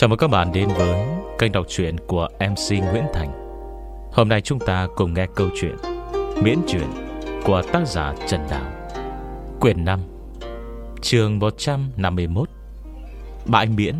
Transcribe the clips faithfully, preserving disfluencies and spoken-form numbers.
Chào mừng các bạn đến với kênh đọc truyện của em xê Nguyễn Thành. Hôm nay chúng ta cùng nghe câu chuyện Miễn truyện của tác giả Trần Đào, quyển năm, chương một trăm năm mươi mốt, Bãi miễn.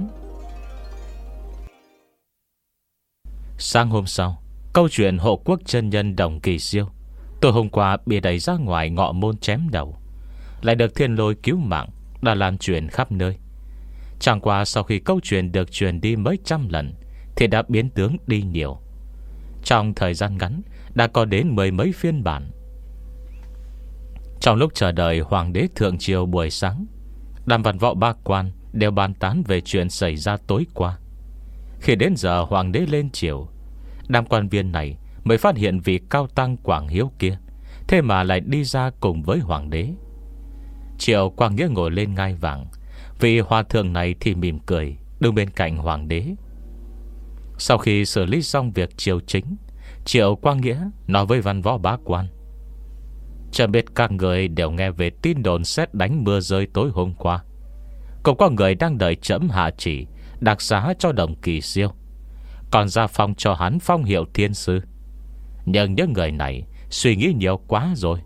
Sáng hôm sau, câu chuyện hộ quốc chân nhân Đồng Kỳ Siêu tối hôm qua bị đẩy ra ngoài ngọ môn chém đầu, lại được Thiên Lôi cứu mạng, đã lan truyền khắp nơi. Chẳng qua sau khi câu chuyện được truyền đi mấy trăm lần thì đã biến tướng đi nhiều. Trong thời gian ngắn đã có đến mười mấy phiên bản. Trong lúc chờ đợi Hoàng đế thượng triều buổi sáng, đám văn võ ba quan đều bàn tán về chuyện xảy ra tối qua. Khi đến giờ Hoàng đế lên triều, đám quan viên này mới phát hiện vị cao tăng Quảng Hiếu kia thế mà lại đi ra cùng với Hoàng đế. Triệu Quang Nghĩa ngồi lên ngai vàng, vị hòa thượng này thì mỉm cười đứng bên cạnh Hoàng đế. Sau khi xử lý xong việc triều chính, Triệu Quang Nghĩa nói với văn võ bá quan: "Chẳng biết các người đều nghe về tin đồn sét đánh mưa rơi tối hôm qua. Cũng có người đang đợi trẫm hạ chỉ đặc xá cho Đồng Kỳ Siêu, còn ra phong cho hắn phong hiệu thiên sư. Nhưng những người này suy nghĩ nhiều quá rồi.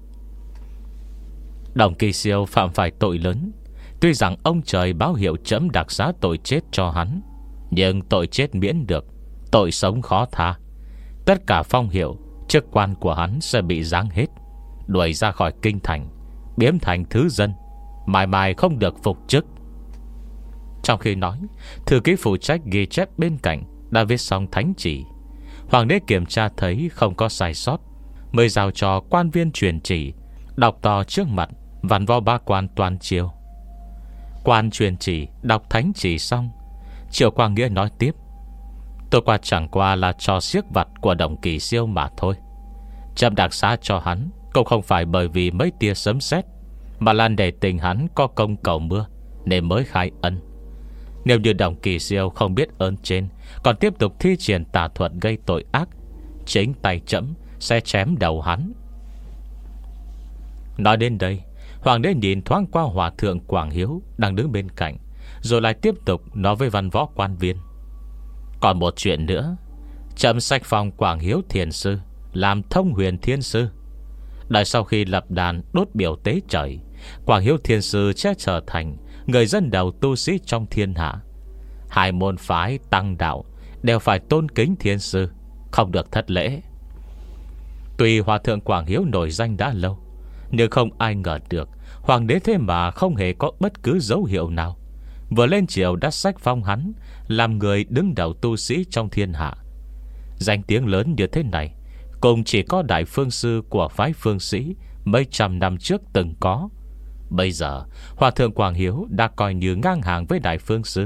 Đồng Kỳ Siêu phạm phải tội lớn. Tuy rằng ông trời báo hiệu trẫm đặc xá tội chết cho hắn, nhưng tội chết miễn được, tội sống khó tha. Tất cả phong hiệu, chức quan của hắn sẽ bị giáng hết, đuổi ra khỏi kinh thành, biếm thành thứ dân, mãi mãi không được phục chức." Trong khi nói, thư ký phụ trách ghi chép bên cạnh đã viết xong thánh chỉ. Hoàng đế kiểm tra thấy không có sai sót, mới giao cho quan viên truyền chỉ đọc to trước mặt văn võ ba quan toàn triều. Quan truyền chỉ đọc thánh chỉ xong, Triệu Quang Nghĩa nói tiếp: "Tôi qua chẳng qua là trò xiếc vặt của Đồng Kỳ Siêu mà thôi. Trẫm đặc xá cho hắn cũng không phải bởi vì mấy tia sấm sét, mà là để tình hắn có công cầu mưa nên mới khai ân. Nếu như Đồng Kỳ Siêu không biết ơn trên, còn tiếp tục thi triển tà thuật gây tội ác, chính tay trẫm sẽ chém đầu hắn." Nói đến đây, Hoàng đế nhìn thoáng qua hòa thượng Quảng Hiếu đang đứng bên cạnh, rồi lại tiếp tục nói với văn võ quan viên: "Còn một chuyện nữa, trẫm sách phong Quảng Hiếu thiền sư làm thông huyền thiên sư. Đợi sau khi lập đàn đốt biểu tế trời, Quảng Hiếu thiên sư sẽ trở thành người dân đầu tu sĩ trong thiên hạ. Hai môn phái tăng đạo đều phải tôn kính thiên sư, không được thất lễ." Tuy hòa thượng Quảng Hiếu nổi danh đã lâu, nhưng không ai ngờ được Hoàng đế thế mà không hề có bất cứ dấu hiệu nào vừa lên triều đã sách phong hắn làm người đứng đầu tu sĩ trong thiên hạ. Danh tiếng lớn như thế này cũng chỉ có đại phương sư của phái phương sĩ mấy trăm năm trước từng có. Bây giờ hòa thượng Quảng Hiếu đã coi như ngang hàng với đại phương sư.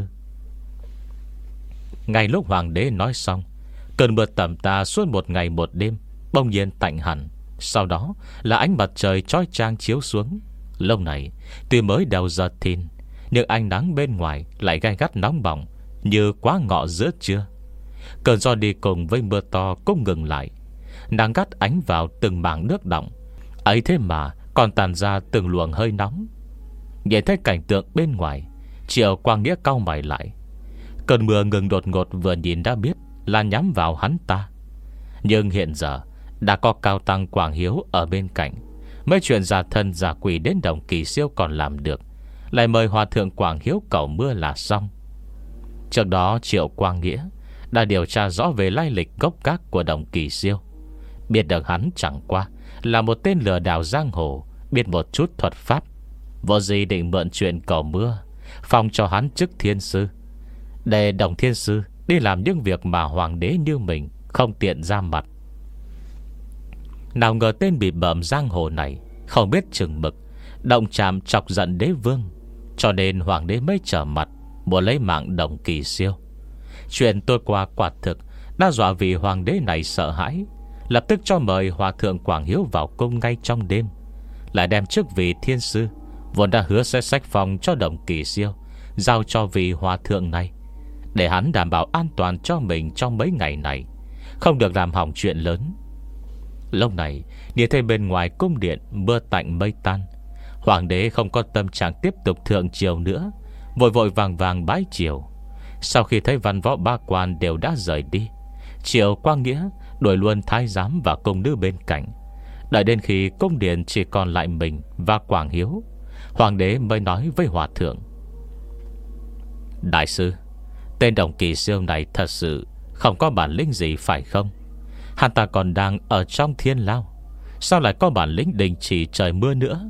Ngay lúc hoàng đế nói xong, cơn mưa tầm tã suốt một ngày một đêm bỗng nhiên tạnh hẳn. Sau đó là ánh mặt trời chói chang chiếu xuống. Lúc này tuy mới đầu giờ thìn, nhưng ánh nắng bên ngoài lại gay gắt nóng bỏng như quá ngọ giữa trưa. Cơn gió đi cùng với mưa to cũng ngừng lại. Nắng gắt ánh vào từng mảng nước đọng, ấy thế mà còn tàn ra từng luồng hơi nóng. Nhìn thấy cảnh tượng bên ngoài, Triệu Quang Nghĩa cau mày lại. Cơn mưa ngừng đột ngột vừa nhìn đã biết là nhắm vào hắn ta. Nhưng hiện giờ đã có cao tăng Quảng Hiếu ở bên cạnh, mấy chuyện giả thân giả quỷ đến Đồng Kỳ Siêu còn làm được, lại mời hòa thượng Quảng Hiếu cầu mưa là xong. Trước đó Triệu Quang Nghĩa đã điều tra rõ về lai lịch gốc gác của Đồng Kỳ Siêu, biết được hắn chẳng qua là một tên lừa đảo giang hồ, biết một chút thuật pháp, vô gì định mượn chuyện cầu mưa phong cho hắn chức thiên sư, để Đồng thiên sư đi làm những việc mà hoàng đế như mình không tiện ra mặt. Nào ngờ tên bị bợm giang hồ này không biết chừng mực, động chạm chọc giận đế vương, cho nên hoàng đế mới trở mặt muốn lấy mạng Đồng Kỳ Siêu. Chuyện tôi qua quả thực đã dọa vị hoàng đế này sợ hãi, lập tức cho mời hòa thượng Quảng Hiếu vào cung ngay trong đêm, lại đem chức vị thiên sư vốn đã hứa sẽ sách phong cho Đồng Kỳ Siêu giao cho vị hòa thượng này, để hắn đảm bảo an toàn cho mình trong mấy ngày này, không được làm hỏng chuyện lớn. Lúc này nhìn thấy bên ngoài cung điện mưa tạnh mây tan, hoàng đế không có tâm trạng tiếp tục thượng triều nữa, vội vội vàng vàng bái triều. Sau khi thấy văn võ ba quan đều đã rời đi, Triệu Quang Nghĩa đuổi luôn thái giám và cung nữ bên cạnh. Đợi đến khi cung điện chỉ còn lại mình và Quảng Hiếu, hoàng đế mới nói với hòa thượng: Đại sư, tên Đồng Kỳ Siêu này thật sự không có bản lĩnh gì phải không? Hắn ta còn đang ở trong thiên lao, sao lại có bản lĩnh đình chỉ trời mưa nữa?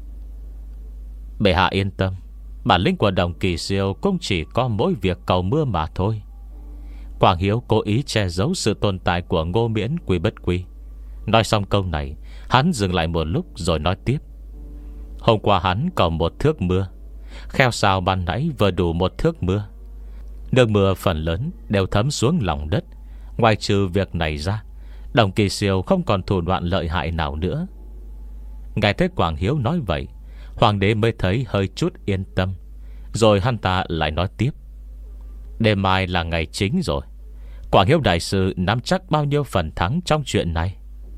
Bệ hạ yên tâm, bản lĩnh của Đồng Kỳ Siêu cũng chỉ có mỗi việc cầu mưa mà thôi. Quảng Hiếu cố ý che giấu sự tồn tại của Ngô Miễn Quy Bất Quy. Nói xong câu này, hắn dừng lại một lúc rồi nói tiếp: Hôm qua hắn còn một thước mưa, kheo sao ban nãy vừa đủ một thước mưa. Nước mưa phần lớn đều thấm xuống lòng đất. Ngoài trừ việc này ra, Đồng Kỳ Siêu không còn thủ đoạn lợi hại nào nữa. Ngài thấy Quảng Hiếu nói vậy, hoàng đế mới thấy hơi chút yên tâm. Rồi hắn ta lại nói tiếp: Đêm mai là ngày chính rồi, Quảng Hiếu đại sư nắm chắc bao nhiêu phần thắng trong chuyện này?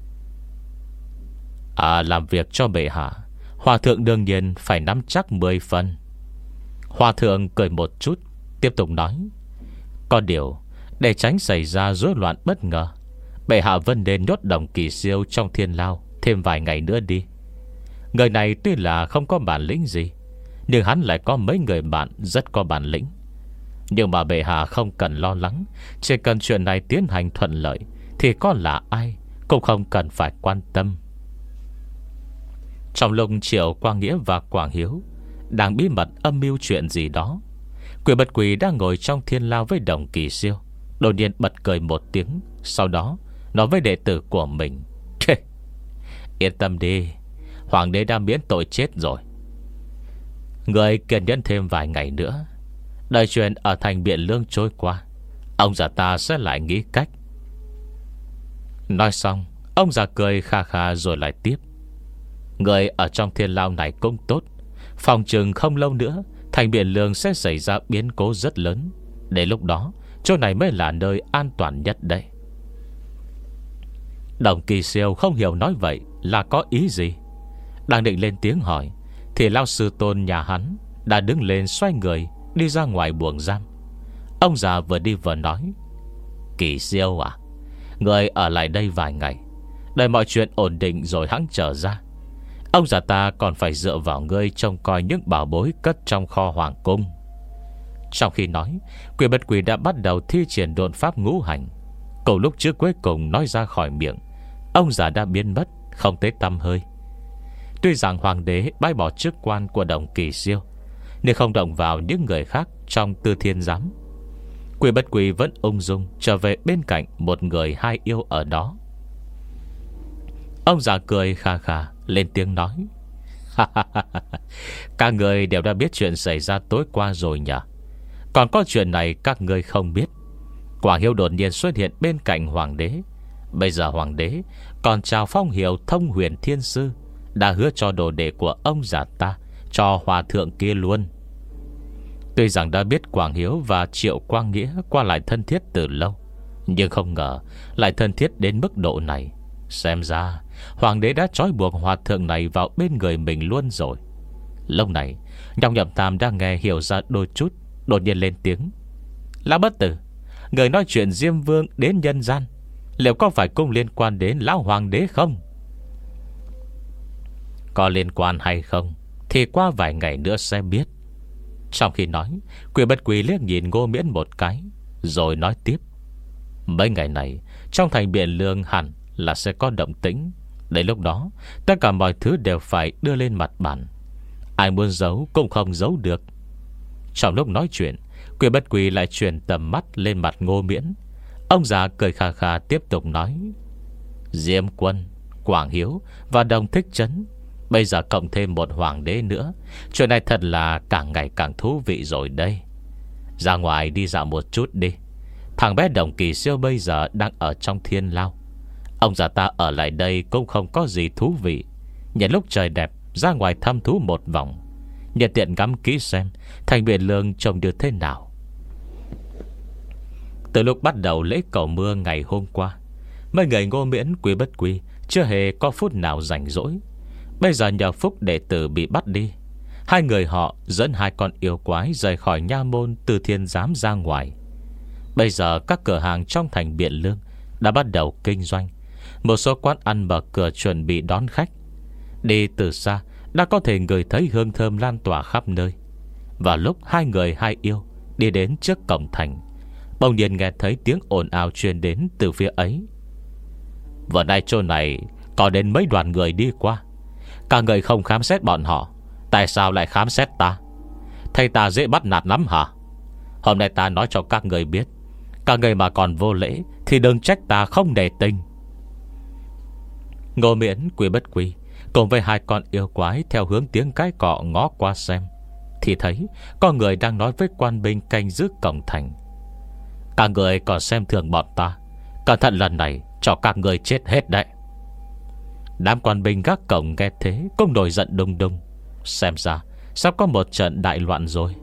À, làm việc cho bệ hạ, hòa thượng đương nhiên phải nắm chắc mười phần. Hòa thượng cười một chút, tiếp tục nói: Có điều, để tránh xảy ra rối loạn bất ngờ, bệ hạ vẫn nên nhốt Đồng Kỳ Siêu trong thiên lao thêm vài ngày nữa đi. Người này tuy là không có bản lĩnh gì, nhưng hắn lại có mấy người bạn rất có bản lĩnh. Nhưng mà bệ hạ không cần lo lắng, chỉ cần chuyện này tiến hành thuận lợi thì có là ai cũng không cần phải quan tâm. Trong lúc Triệu Quang Nghĩa và Quảng Hiếu đang bí mật âm mưu chuyện gì đó, Quy Bất Quy đang ngồi trong thiên lao với Đồng Kỳ Siêu, đột nhiên bật cười một tiếng. Sau đó nói với đệ tử của mình: Yên tâm đi, hoàng đế đã miễn tội chết rồi. Người kiên nhẫn thêm vài ngày nữa, đợi chuyện ở thành Biện Lương trôi qua, ông già ta sẽ lại nghĩ cách. Nói xong, ông già cười kha kha rồi lại tiếp: Người ở trong thiên lao này cũng tốt, phòng chừng không lâu nữa thành Biện Lương sẽ xảy ra biến cố rất lớn. Đến lúc đó, chỗ này mới là nơi an toàn nhất đây. Đồng Kỳ Siêu không hiểu nói vậy là có ý gì. Đang định lên tiếng hỏi, thì lão sư tôn nhà hắn đã đứng lên xoay người đi ra ngoài buồng giam. Ông già vừa đi vừa nói: Kỳ Siêu à, người ở lại đây vài ngày, đợi mọi chuyện ổn định rồi hẵng trở ra. Ông già ta còn phải dựa vào ngươi trông coi những bảo bối cất trong kho hoàng cung. Trong khi nói, Quy Bất Quy đã bắt đầu thi triển độn pháp ngũ hành. Cùng lúc trước cuối cùng nói ra khỏi miệng, ông già đã biến mất không thấy tăm hơi. Tuy rằng hoàng đế bãi bỏ chức quan của Đồng Kỳ Siêu, nhưng không động vào những người khác trong Tư Thiên Giám. Quy Bất Quy vẫn ung dung trở về bên cạnh một người hai yêu ở đó. Ông già cười kha kha lên tiếng nói: Các người đều đã biết chuyện xảy ra tối qua rồi nhỉ? Còn có chuyện này các người không biết. Quảng Hiếu đột nhiên xuất hiện bên cạnh hoàng đế. Bây giờ hoàng đế còn trao phong hiệu Thông Huyền Thiên Sư, đã hứa cho đồ đệ của ông già ta cho hòa thượng kia luôn. Tuy rằng đã biết Quảng Hiếu và Triệu Quang Nghĩa qua lại thân thiết từ lâu, nhưng không ngờ lại thân thiết đến mức độ này. Xem ra hoàng đế đã trói buộc hòa thượng này vào bên người mình luôn rồi. Lúc này Nhong Nhậm Tam đang nghe hiểu ra đôi chút, đột nhiên lên tiếng: Lão bất tử, người nói chuyện Diêm Vương đến nhân gian, liệu có phải cũng liên quan đến lão hoàng đế không? Có liên quan hay không thì qua vài ngày nữa sẽ biết. Trong khi nói, Quy Bất Quy liếc nhìn Ngô Miễn một cái, rồi nói tiếp: Mấy ngày này trong thành Biện Lương hẳn là sẽ có động tĩnh. Đến lúc đó tất cả mọi thứ đều phải đưa lên mặt bàn, ai muốn giấu cũng không giấu được. Trong lúc nói chuyện, Quy Bất Quy lại chuyển tầm mắt lên mặt Ngô Miễn. Ông già cười khà khà tiếp tục nói: Diêm Quân, Quảng Hiếu và Đồng Thích Trấn, bây giờ cộng thêm một hoàng đế nữa, chuyện này thật là càng ngày càng thú vị rồi đây. Ra ngoài đi dạo một chút đi. Thằng bé Đồng Kỳ Siêu bây giờ đang ở trong thiên lao, ông già ta ở lại đây cũng không có gì thú vị. Nhân lúc trời đẹp, ra ngoài thăm thú một vòng, nhân tiện ngắm kỹ xem thành Biện Lương trông được thế nào. Từ lúc bắt đầu lễ cầu mưa ngày hôm qua, mấy người Ngô Miễn, Quy Bất Quy chưa hề có phút nào rảnh rỗi. Bây giờ nhờ phúc đệ tử bị bắt đi, Hai người họ dẫn hai con yêu quái rời khỏi nha môn Từ Thiên Giám ra ngoài. Bây giờ các cửa hàng trong thành Biện Lương đã bắt đầu kinh doanh. Một số quán ăn mở cửa chuẩn bị đón khách. Đi từ xa đã có thể ngửi thấy hương thơm lan tỏa khắp nơi. Và lúc hai người hai yêu đi đến trước cổng thành, bỗng nhiên nghe thấy tiếng ồn ào truyền đến từ phía ấy. Vừa nay chỗ này có đến mấy đoàn người đi qua. Cả người không khám xét bọn họ, tại sao lại khám xét ta? Thầy ta dễ bắt nạt lắm hả? Hôm nay ta nói cho các người biết, các người mà còn vô lễ thì đừng trách ta không nể tình. Ngô Miễn, Quy Bất Quy cùng với hai con yêu quái theo hướng tiếng cái cọ ngó qua xem, thì thấy có người đang nói với quan binh canh giữ cổng thành. Các người còn xem thường bọn ta, cẩn thận lần này cho các người chết hết đấy. Đám quan binh gác cổng nghe thế cũng nổi giận đùng đùng. Xem ra sắp có một trận đại loạn rồi.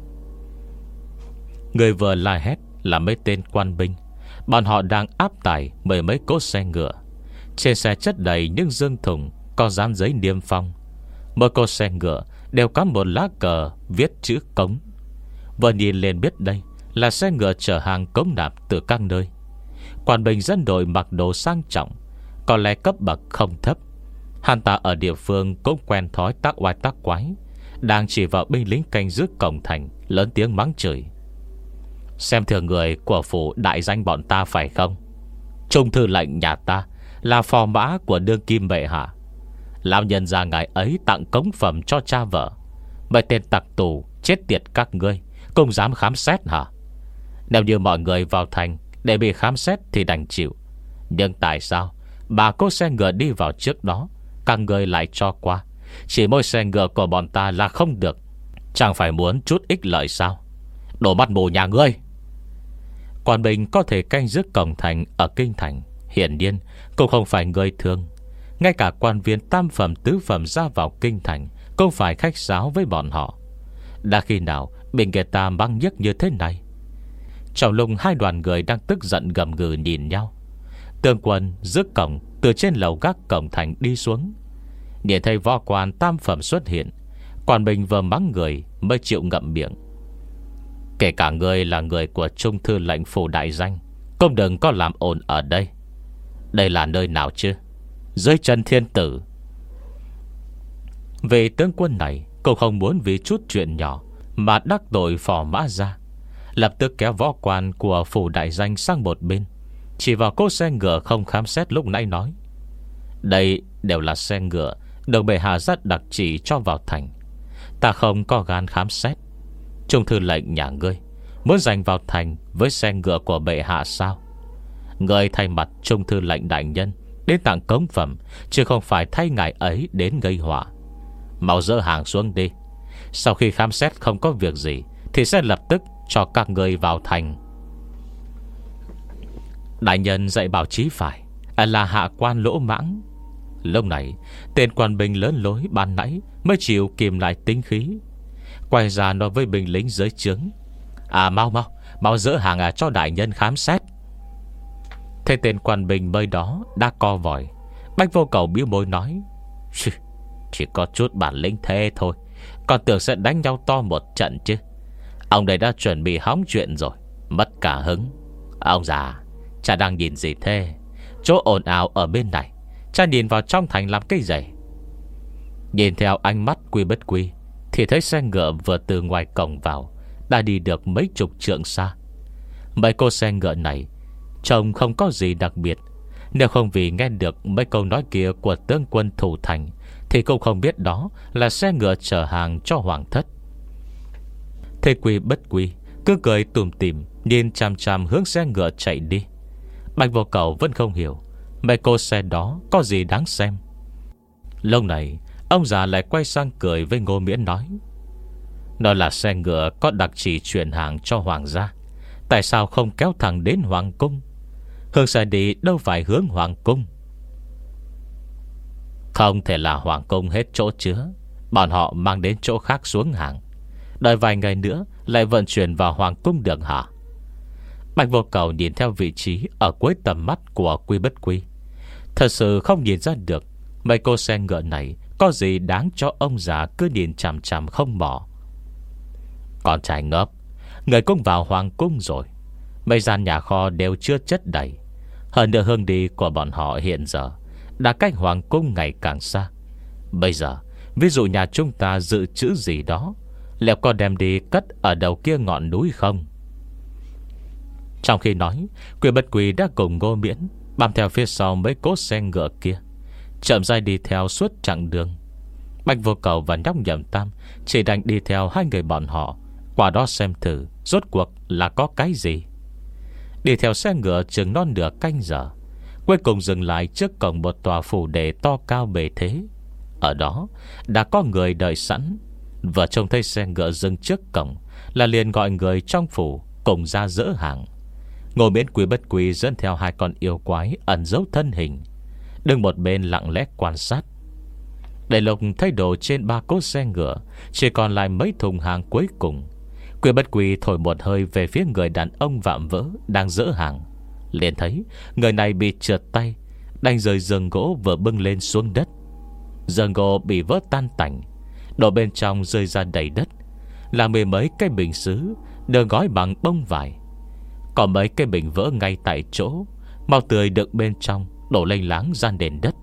Người vừa la hét là mấy tên quan binh. Bọn họ đang áp tải mười mấy cỗ xe ngựa. Trên xe chất đầy những dương thùng có dán giấy niêm phong. Mỗi cỗ xe ngựa đều có một lá cờ viết chữ cống. Vừa nhìn lên biết đây là xe ngựa chở hàng cống nạp từ các nơi. Quan binh dân đội mặc đồ sang trọng, có lẽ cấp bậc không thấp. Hắn ta ở địa phương cũng quen thói tác oai tác quái, đang chỉ vào binh lính canh giữ cổng thành, lớn tiếng mắng chửi. Xem thường người của phủ đại danh bọn ta phải không? Trung thư lệnh nhà ta là phò mã của đương kim bệ hạ. Lão nhân gia ngài ấy tặng cống phẩm cho cha vợ. Mấy tên tặc tù chết tiệt các ngươi cũng dám khám xét hả? Nếu như mọi người vào thành để bị khám xét thì đành chịu. Nhưng tại sao bà cô xe ngựa đi vào trước đó các người lại cho qua? Chỉ mỗi xe ngựa của bọn ta là không được. Chẳng phải muốn chút ích lợi sao? Đổ mắt mù nhà ngươi! Quan binh có thể canh giữ cổng thành ở kinh thành hiển nhiên cũng không phải người thường. Ngay cả quan viên tam phẩm tứ phẩm ra vào kinh thành cũng phải khách sáo với bọn họ. Đã khi nào bị người ta băng nhức như thế này? Trong lúc hai đoàn người đang tức giận gầm gừ nhìn nhau, Tướng quân rước cổng từ trên lầu gác cổng thành đi xuống. Nhìn thấy võ quan tam phẩm xuất hiện, quan binh vừa mắng người mới chịu ngậm miệng. Kể cả người là người của trung thư lệnh phủ đại danh, cũng đừng có làm ồn ở đây. Đây là nơi nào chứ? Dưới chân thiên tử. Vì tướng quân này cũng không muốn vì chút chuyện nhỏ mà đắc tội phò mã ra, lập tức kéo võ quan của phủ đại danh sang một bên, chỉ vào cỗ xe ngựa không khám xét lúc nãy nói: đây đều là xe ngựa được bệ hạ rất đặc chỉ cho vào thành. Ta không có gan khám xét. Trung thư lệnh nhà ngươi muốn giành vào thành với xe ngựa của bệ hạ sao? Ngươi thay mặt trung thư lệnh đại nhân đến tặng cống phẩm, chứ không phải thay ngài ấy đến gây họa. Mau dỡ hàng xuống đi. Sau khi khám xét không có việc gì thì sẽ lập tức cho các người vào thành. Đại nhân dạy bảo chí phải, là hạ quan lỗ mãng. Lúc này tên quan binh lớn lối ban nãy mới chịu kìm lại tính khí, quay ra nói với binh lính dưới trướng: À mau mau Mau dỡ hàng à cho đại nhân khám xét. Thế tên quan binh mới đó đã co vòi. Bách Vô Cầu bĩu môi nói: Chỉ có chút bản lĩnh thế thôi, còn tưởng sẽ đánh nhau to một trận chứ. Ông đây đã chuẩn bị hóng chuyện rồi, mất cả hứng. Ông già, cha đang nhìn gì thế? Chỗ ồn ào ở bên này, cha nhìn vào trong thành làm cái gì? Nhìn theo ánh mắt Quy Bất Quy thì thấy xe ngựa vừa từ ngoài cổng vào đã đi được mấy chục trượng xa. Mấy cô xe ngựa này trông không có gì đặc biệt. Nếu không vì nghe được mấy câu nói kia của tướng quân thủ thành thì cũng không biết đó là xe ngựa chở hàng cho hoàng thất. Thế Quy Bất Quy cứ cười tùm tìm nhìn chằm chằm hướng xe ngựa chạy đi. Bạch Vô Cầu vẫn không hiểu mấy cô xe đó có gì đáng xem. Lúc này ông già lại quay sang cười với Ngô Miễn nói: Đó là xe ngựa có đặc chỉ chuyển hàng cho hoàng gia, tại sao không kéo thẳng đến hoàng cung? Hướng xe đi đâu phải hướng hoàng cung. Không thể là hoàng cung hết chỗ chứa, bọn họ mang đến chỗ khác xuống hàng, đợi vài ngày nữa lại vận chuyển vào hoàng cung được hả? Bạch Vô Cầu nhìn theo vị trí ở cuối tầm mắt của Quy Bất Quy, thật sự không nhìn ra được mấy cô xe ngựa này có gì đáng cho ông già cứ nhìn chằm chằm không bỏ. Con trai ngốc, người cũng vào hoàng cung rồi, mấy gian nhà kho đều chưa chất đầy. Hơn nữa hướng đi của bọn họ hiện giờ đã cách hoàng cung ngày càng xa. Bây giờ ví dụ nhà chúng ta dự trữ gì đó, liệu có đem đi cất ở đầu kia ngọn núi không? Trong khi nói, Quy Bất Quy đã cùng Ngô Miễn bám theo phía sau mấy cỗ xe ngựa kia, chậm rãi đi theo suốt chặng đường. Bạch Vô Cầu và nhóc Nhậm Tam chỉ đành đi theo hai người bọn họ, qua đó xem thử rốt cuộc là có cái gì. Đi theo xe ngựa chừng non nửa canh giờ, cuối cùng dừng lại trước cổng một tòa phủ đệ to cao bề thế. Ở đó đã có người đợi sẵn. Vừa trông thấy xe ngựa dừng trước cổng là liền gọi người trong phủ cùng ra dỡ hàng. Ngô Miễn, Quy Bất Quy dẫn theo hai con yêu quái ẩn giấu thân hình, đứng một bên lặng lẽ quan sát. Để Lục thấy đồ trên ba cỗ xe ngựa chỉ còn lại mấy thùng hàng cuối cùng, Quy Bất Quy thổi một hơi về phía người đàn ông vạm vỡ đang dỡ hàng, liền thấy người này bị trượt tay, đành rời giường gỗ vừa bưng lên xuống đất. Giường gỗ bị vỡ tan tành, đồ bên trong rơi ra đầy đất, là mười mấy cái bình sứ được gói bằng bông vải. Còn mấy cái bình vỡ ngay tại chỗ, máu tươi được bên trong đổ lênh láng ra nền đất.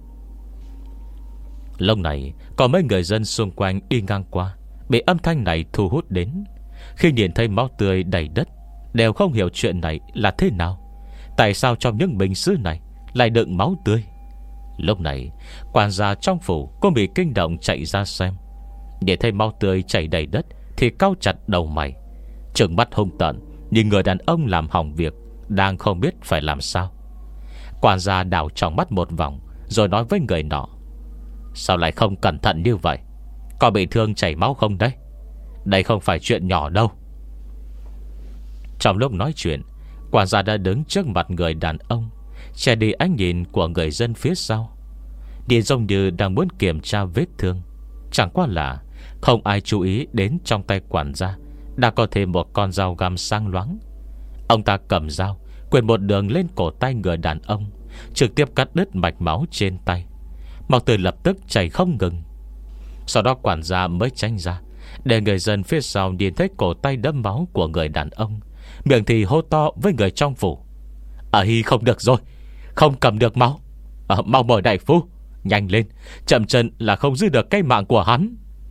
Lúc này có mấy người dân xung quanh đi ngang qua, bị âm thanh này thu hút đến. Khi nhìn thấy máu tươi đầy đất, đều không hiểu chuyện này là thế nào. Tại sao trong những bình sứ này lại đựng máu tươi? Lúc này quản gia trong phủ cũng bị kinh động chạy ra xem. Nhìn thấy máu tươi chảy đầy đất thì cau chặt đầu mày, trừng mắt hung tợn nhìn người đàn ông làm hỏng việc, đang không biết phải làm sao. Quản gia đảo trong mắt một vòng, rồi nói với người nọ: sao lại không cẩn thận như vậy? Có bị thương chảy máu không đấy? Đây không phải chuyện nhỏ đâu. Trong lúc nói chuyện, quản gia đã đứng trước mặt người đàn ông, che đi ánh nhìn của người dân phía sau. Nhìn giống như đang muốn kiểm tra vết thương. Chẳng qua là không ai chú ý đến trong tay quản gia đã có thêm một con dao găm sáng loáng. Ông ta cầm dao quệt một đường lên cổ tay người đàn ông, trực tiếp cắt đứt mạch máu trên tay. Máu tươi lập tức chảy không ngừng. Sau đó quản gia mới tránh ra, để người dân phía sau nhìn thấy cổ tay đẫm máu của người đàn ông, miệng thì hô to với người trong phủ: ấy không được rồi, không cầm được máu. à, Mau mời đại phu, nhanh lên, chậm chân là không giữ được cái mạng của hắn.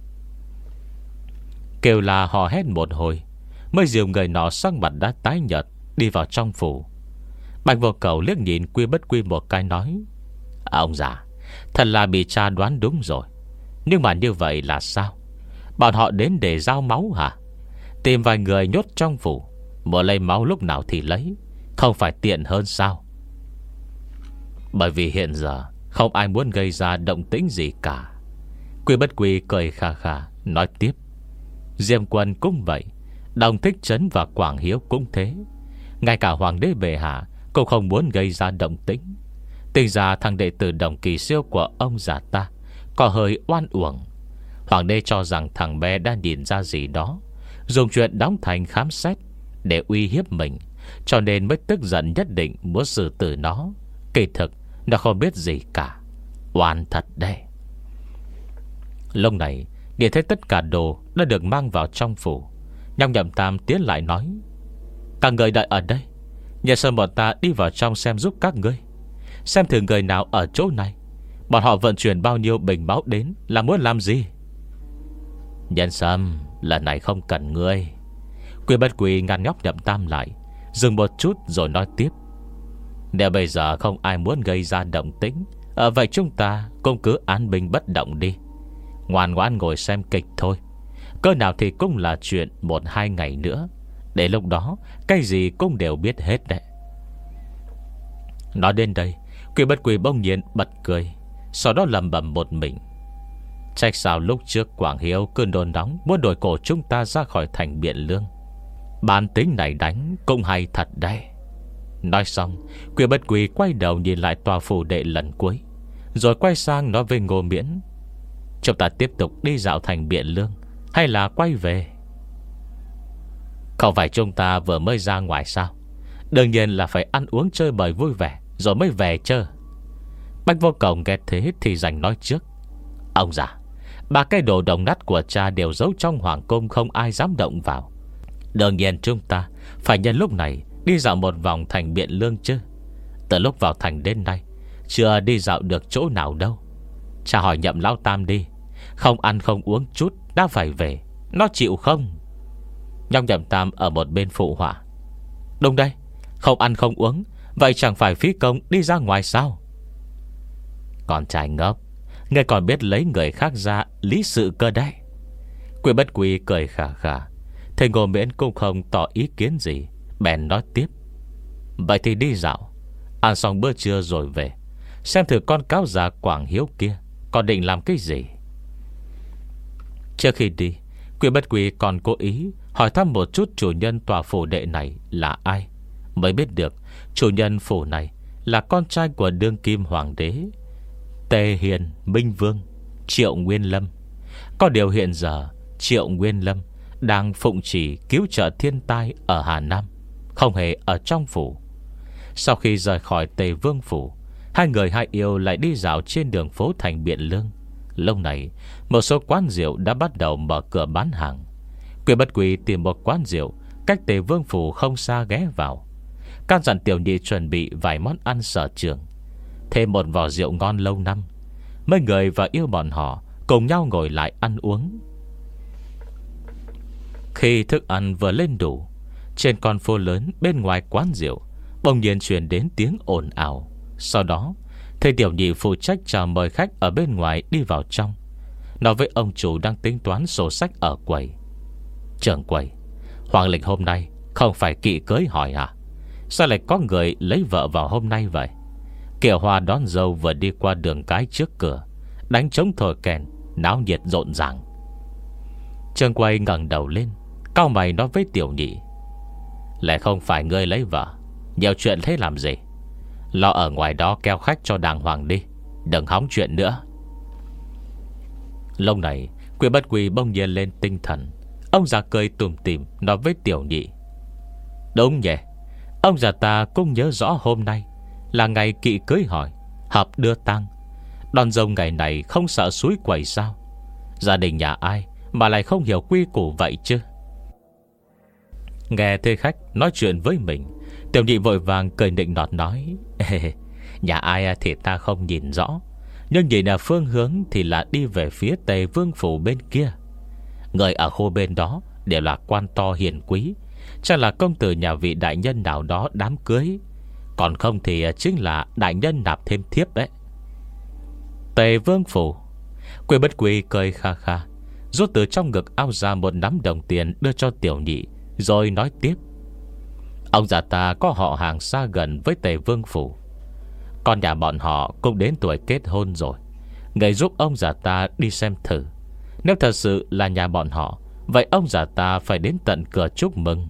Kêu là hò hét một hồi, mới dìu người nọ sắc mặt đã tái nhợt đi vào trong phủ. Bạch Vô Cầu liếc nhìn Quy Bất Quy một cái, nói: à, ông già, thật là bị cha đoán đúng rồi. Nhưng mà như vậy là sao? Bọn họ đến để giao máu hả? Tìm vài người nhốt trong phủ, muốn lấy máu lúc nào thì lấy, không phải tiện hơn sao? Bởi vì hiện giờ không ai muốn gây ra động tĩnh gì cả. Quy Bất Quy cười khà khà nói tiếp: Diêm Quân cũng vậy, Đồng Thích Trấn và Quảng Hiếu cũng thế. Ngay cả Hoàng đế bệ hạ cũng không muốn gây ra động tĩnh. Tính ra thằng đệ tử Đồng Kỳ Siêu của ông già ta có hơi oan uổng. Hoàng đế cho rằng thằng bé đã nhìn ra gì đó, dùng chuyện đóng thành khám xét để uy hiếp mình, cho nên mới tức giận nhất định muốn xử tử nó. Kỳ thực nó không biết gì cả. Oan thật đấy. Lúc này nhìn thấy tất cả đồ đã được mang vào trong phủ, Nhóc Nhậm Tam tiến lại nói: các người đợi ở đây, nhờ Sơn bọn ta đi vào trong xem giúp các ngươi, xem thử người nào ở chỗ này, bọn họ vận chuyển bao nhiêu bình máu đến là muốn làm gì. Nhân Sâm, lần này không cần ngươi. Quy Bất Quy ngăn Nhóc Nhậm Tam lại, dừng một chút rồi nói tiếp: nếu bây giờ không ai muốn gây ra động tĩnh, à, vậy chúng ta cũng cứ an bình bất động đi, ngoan ngoãn ngồi xem kịch thôi. Cỡ nào thì cũng là chuyện một hai ngày nữa, để lúc đó cái gì cũng đều biết hết đấy. Nói đến đây, Quy Bất Quy bỗng nhiên bật cười, sau đó lẩm bẩm một mình: trách sao lúc trước Quảng Hiếu cơn đồn nóng muốn đổi cổ chúng ta ra khỏi thành Biện Lương. Bản tính này đánh cũng hay thật đấy. Nói xong, Quy Bất Quy quay đầu nhìn lại tòa phủ đệ lần cuối, rồi quay sang nói với Ngô Miễn: chúng ta tiếp tục đi dạo thành Biện Lương hay là quay về? Không phải chúng ta vừa mới ra ngoài sao? Đương nhiên là phải ăn uống chơi bời vui vẻ rồi mới về chơi. Bạch Vô Cầu nghe thế thì giành nói trước: ông già, Ba cái đồ đồng nát của cha đều giấu trong hoàng cung, không ai dám động vào. Đương nhiên chúng ta phải nhân lúc này đi dạo một vòng thành Biện Lương chứ. Từ lúc vào thành đến nay chưa đi dạo được chỗ nào đâu. Cha hỏi Nhậm lão tam đi, không ăn không uống chút đã phải về, nó chịu không? Nhóc Nhậm Tam ở một bên phụ họa: đúng đây, không ăn không uống, vậy chẳng phải phí công đi ra ngoài sao? Con trai ngốc, ngươi còn biết lấy người khác ra lý sự cơ đấy. Quỷ Bất Quy cười khà khà. Thầy Ngô Miễn cũng không tỏ ý kiến gì, bèn nói tiếp: vậy thì đi dạo, ăn xong bữa trưa rồi về, xem thử con cáo già Quảng Hiếu kia còn định làm cái gì. Trước khi đi, Quỷ Bất Quy còn cố ý hỏi thăm một chút chủ nhân tòa phủ đệ này là ai. Mới biết được chủ nhân phủ này là con trai của đương kim hoàng đế Tề Hiền Minh Vương Triệu Nguyên Lâm. Có điều hiện giờ Triệu Nguyên Lâm đang phụng chỉ cứu trợ thiên tai ở Hà Nam, không hề ở trong phủ. Sau khi rời khỏi Tề Vương phủ, hai người hai yêu lại đi dạo trên đường phố thành Biện Lương. Lúc này một số quán rượu đã bắt đầu mở cửa bán hàng. Quỷ Bất Quy tìm một quán rượu cách Tề Vương phủ không xa ghé vào, căn dặn tiểu nhị chuẩn bị vài món ăn sở trường, thêm một vò rượu ngon lâu năm. Mấy người và yêu bọn họ cùng nhau ngồi lại ăn uống. Khi thức ăn vừa lên đủ, trên con phố lớn bên ngoài quán rượu bỗng nhiên truyền đến tiếng ồn ào. Sau đó thầy tiểu nhị phụ trách chào mời khách ở bên ngoài đi vào trong, nói với ông chủ đang tính toán sổ sách ở quầy: trưởng quầy, Hoàng Lịch hôm nay không phải kỵ cưới hỏi à? Sao lại có người lấy vợ vào hôm nay vậy? Kiệu hoa đón dâu vừa đi qua đường cái trước cửa, đánh trống thổi kèn, náo nhiệt rộn ràng. Trưởng quầy ngẩng đầu lên, cau mày nói với tiểu nhị: lại không phải ngươi lấy vợ, nhiều chuyện thế làm gì? Lo ở ngoài đó keo khách cho đàng hoàng đi, đừng hóng chuyện nữa. Lúc này Quỷ Bất Quy bỗng nhiên lên tinh thần. Ông già cười tủm tỉm nói với tiểu nhị: đúng nhỉ, ông già ta cũng nhớ rõ hôm nay là ngày kỵ cưới hỏi, hợp đưa tang. Đón dâu ngày này không sợ suối quẩy sao? Gia đình nhà ai mà lại không hiểu quy củ vậy chứ? Nghe thê khách nói chuyện với mình, tiểu nhị vội vàng cười nịnh nọt nói: nhà ai thì ta không nhìn rõ, nhưng nhìn là phương hướng thì là đi về phía Tề Vương phủ bên kia. Người ở khu bên đó đều là quan to hiền quý, chắc là công tử nhà vị đại nhân nào đó đám cưới, còn không thì chính là đại nhân nạp thêm thiếp đấy. Tề Vương phủ. Quỷ Bất Quy cười kha kha, rút từ trong ngực áo ra một nắm đồng tiền đưa cho tiểu nhị, rồi nói tiếp: ông già ta có họ hàng xa gần với Tề Vương phủ, con nhà bọn họ cũng đến tuổi kết hôn rồi. Người giúp ông già ta đi xem thử, nếu thật sự là nhà bọn họ, vậy ông già ta phải đến tận cửa chúc mừng.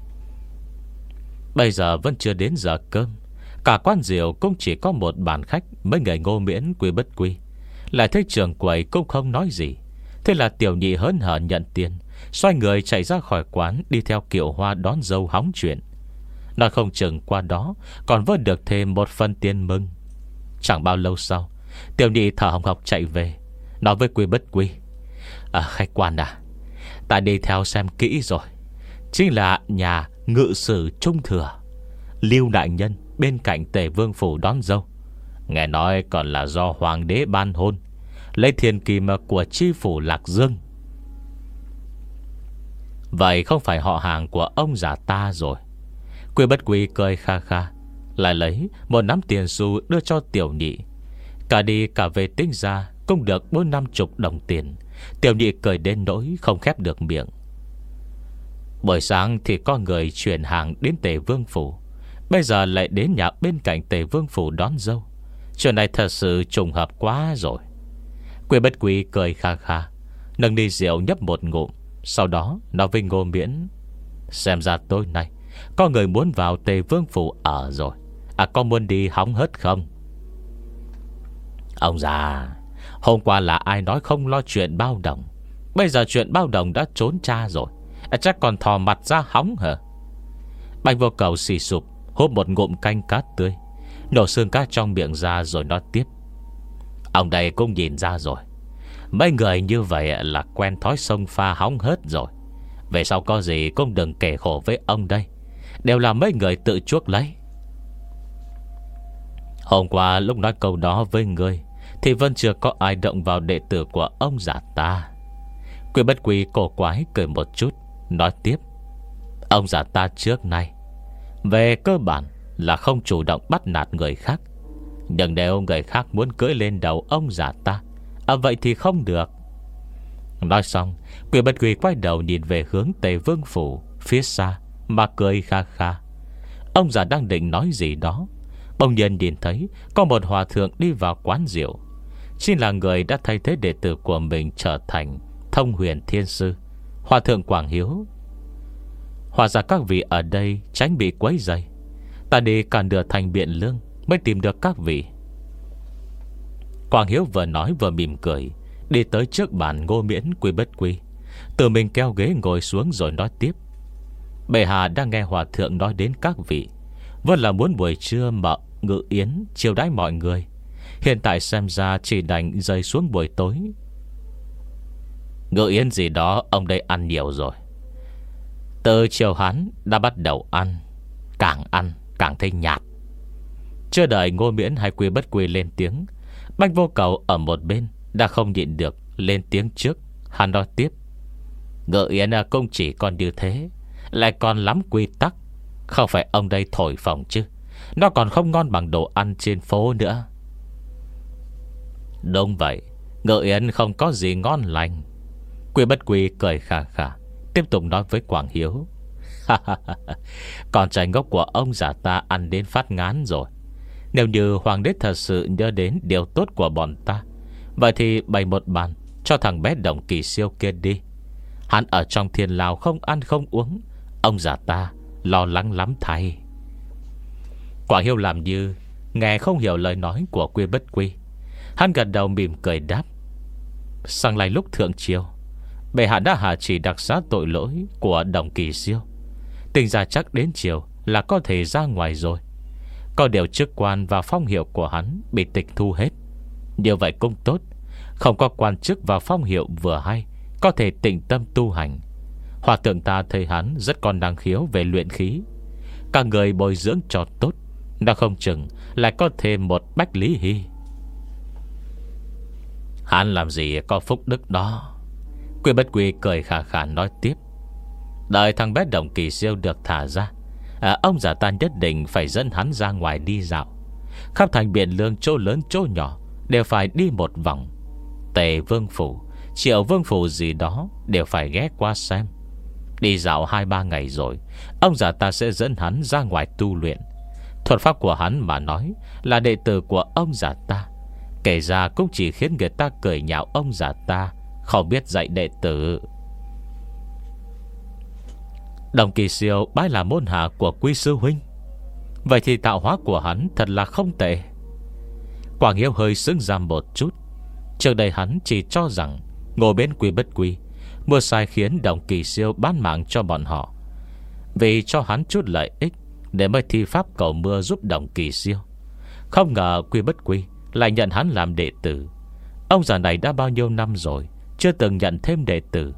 Bây giờ vẫn chưa đến giờ cơm, cả quán rượu cũng chỉ có một bàn khách, mấy người Ngô Miễn Quỷ Bất Quy. Lại thấy trưởng quầy cũng không nói gì, thế là tiểu nhị hớn hở nhận tiền, xoay người chạy ra khỏi quán, đi theo kiệu hoa đón dâu hóng chuyện. Nói không chừng qua đó còn vớt được thêm một phần tiền mừng. Chẳng bao lâu sau, tiểu nhị thở hồng hộc chạy về, nói với Quỷ Bất Quy: à, khách quan à, ta đi theo xem kỹ rồi, chính là nhà ngự sử trung thừa Lưu đại nhân bên cạnh Tề Vương phủ đón dâu. Nghe nói còn là do hoàng đế ban hôn, lấy thiên kim của chi phủ Lạc Dương. Vậy không phải họ hàng của ông già ta rồi. Quỷ Bất Quy cười kha kha, lại lấy một nắm tiền xu đưa cho tiểu nhị. Cả đi cả về tính ra cũng được bốn năm chục đồng tiền. Tiểu nhị cười đến nỗi không khép được miệng. Buổi sáng thì có người chuyển hàng đến Tề Vương phủ, bây giờ lại đến nhà bên cạnh Tề Vương phủ đón dâu. Chuyện này thật sự trùng hợp quá rồi. Quỷ Bất Quy cười kha kha, nâng ly rượu nhấp một ngụm, sau đó nói với Ngô Miễn: xem ra tối nay có người muốn vào Tề Vương phủ ở rồi. À, có muốn đi hóng hớt không? Ông già, hôm qua là ai nói không lo chuyện bao đồng, bây giờ chuyện bao đồng đã trốn cha rồi, à, chắc còn thò mặt ra hóng hả? Bạch Vô Cầu xì sụp húp một ngụm canh cá tươi, nổ xương cá trong miệng ra rồi nói tiếp: ông đây cũng nhìn ra rồi, Mấy người như vậy là quen thói sông pha hóng hớt rồi. Về sau có gì cũng đừng kể khổ với ông đây. Đều là mấy người tự chuốc lấy. Hôm qua lúc nói câu đó với ngươi thì vẫn chưa có ai động vào đệ tử của ông già ta. Quy Bất Quy cổ quái cười một chút, nói tiếp: Ông già ta trước nay về cơ bản là không chủ động bắt nạt người khác. Nhưng nếu người khác muốn cưỡi lên đầu ông già ta, à, vậy thì không được. Nói xong, Quy Bất Quy quay đầu nhìn về hướng Tề Vương Phủ phía xa mà cười kha kha. Ông già đang định nói gì đó, bỗng nhiên nhìn thấy có một hòa thượng đi vào quán rượu. Chính là người đã thay thế đệ tử của mình trở thành Thông Huyền Thiên Sư, Hòa thượng Quảng Hiếu. Hóa ra các vị ở đây tránh bị quấy rầy. Ta đi cả nửa thành Biện Lương mới tìm được các vị. Quảng Hiếu vừa nói vừa mỉm cười, đi tới trước bàn Ngô Miễn Quy Bất Quy, tự mình kéo ghế ngồi xuống rồi nói tiếp: Bệ hạ đang nghe hòa thượng nói đến các vị, vẫn là muốn buổi trưa mở ngự yến chiêu đãi mọi người. Hiện tại xem ra chỉ đành rơi xuống buổi tối. Ngự yến gì đó ông đây ăn nhiều rồi. Từ chiều hắn đã bắt đầu ăn, càng ăn càng thấy nhạt. Chưa đợi Ngô Miễn hay Quy Bất Quy lên tiếng, Bách Vô Cầu ở một bên đã không nhịn được lên tiếng trước. Hắn nói tiếp: Ngự yến cũng chỉ còn như thế, lại còn lắm quy tắc. Không phải ông đây thổi phồng chứ, nó còn không ngon bằng đồ ăn trên phố nữa. Đúng vậy, Ngự yến không có gì ngon lành. Quy Bất Quy cười khà khà, tiếp tục nói với Quảng Hiếu: Con trai ngốc của ông già ta ăn đến phát ngán rồi. Nếu như hoàng đế thật sự nhớ đến điều tốt của bọn ta, vậy thì bày một bàn cho thằng bé Đồng Kỳ Siêu kia đi. Hắn ở trong thiên lao không ăn không uống, ông già ta lo lắng lắm thay. Quảng Hiếu làm như nghe không hiểu lời nói của Quy Bất Quy. Hắn gật đầu mỉm cười đáp: Sang lại lúc thượng triều, bệ hạ đã hạ chỉ đặc xá tội lỗi của Đồng Kỳ Siêu. Tình ra chắc đến chiều là có thể ra ngoài rồi. Có điều chức quan và phong hiệu của hắn bị tịch thu hết. Như vậy cũng tốt, không có quan chức và phong hiệu vừa hay, có thể tĩnh tâm tu hành. Hòa thượng ta thấy hắn rất còn năng khiếu về luyện khí. Các người bồi dưỡng cho tốt, đã không chừng lại có thêm một Bách Lý Hy. Hắn làm gì có phúc đức đó. Quy Bất Quy cười khà khà nói tiếp: Đợi thằng bé Đồng Kỳ Siêu được thả ra, à, ông già ta nhất định phải dẫn hắn ra ngoài đi dạo. Khắp thành Biện Lương, chỗ lớn chỗ nhỏ đều phải đi một vòng. Tề Vương Phủ, Triệu Vương Phủ gì đó đều phải ghé qua xem. Đi dạo hai ba ngày rồi, ông già ta sẽ dẫn hắn ra ngoài tu luyện. Thuật pháp của hắn mà nói là đệ tử của ông già ta, kể ra cũng chỉ khiến người ta cười nhạo ông già ta không biết dạy đệ tử. Đồng Kỳ Siêu bái là môn hạ của Quy sư huynh, vậy thì tạo hóa của hắn thật là không tệ. Quảng Hiếu hơi sững ra một chút. Trước đây hắn chỉ cho rằng ngồi bên Quy Bất Quy mua sai khiến Đồng Kỳ Siêu bán mạng cho bọn họ, vì cho hắn chút lợi ích để mới thi pháp cầu mưa giúp Đồng Kỳ Siêu. Không ngờ Quy Bất Quy lại nhận hắn làm đệ tử. Ông già này đã bao nhiêu năm rồi chưa từng nhận thêm đệ tử.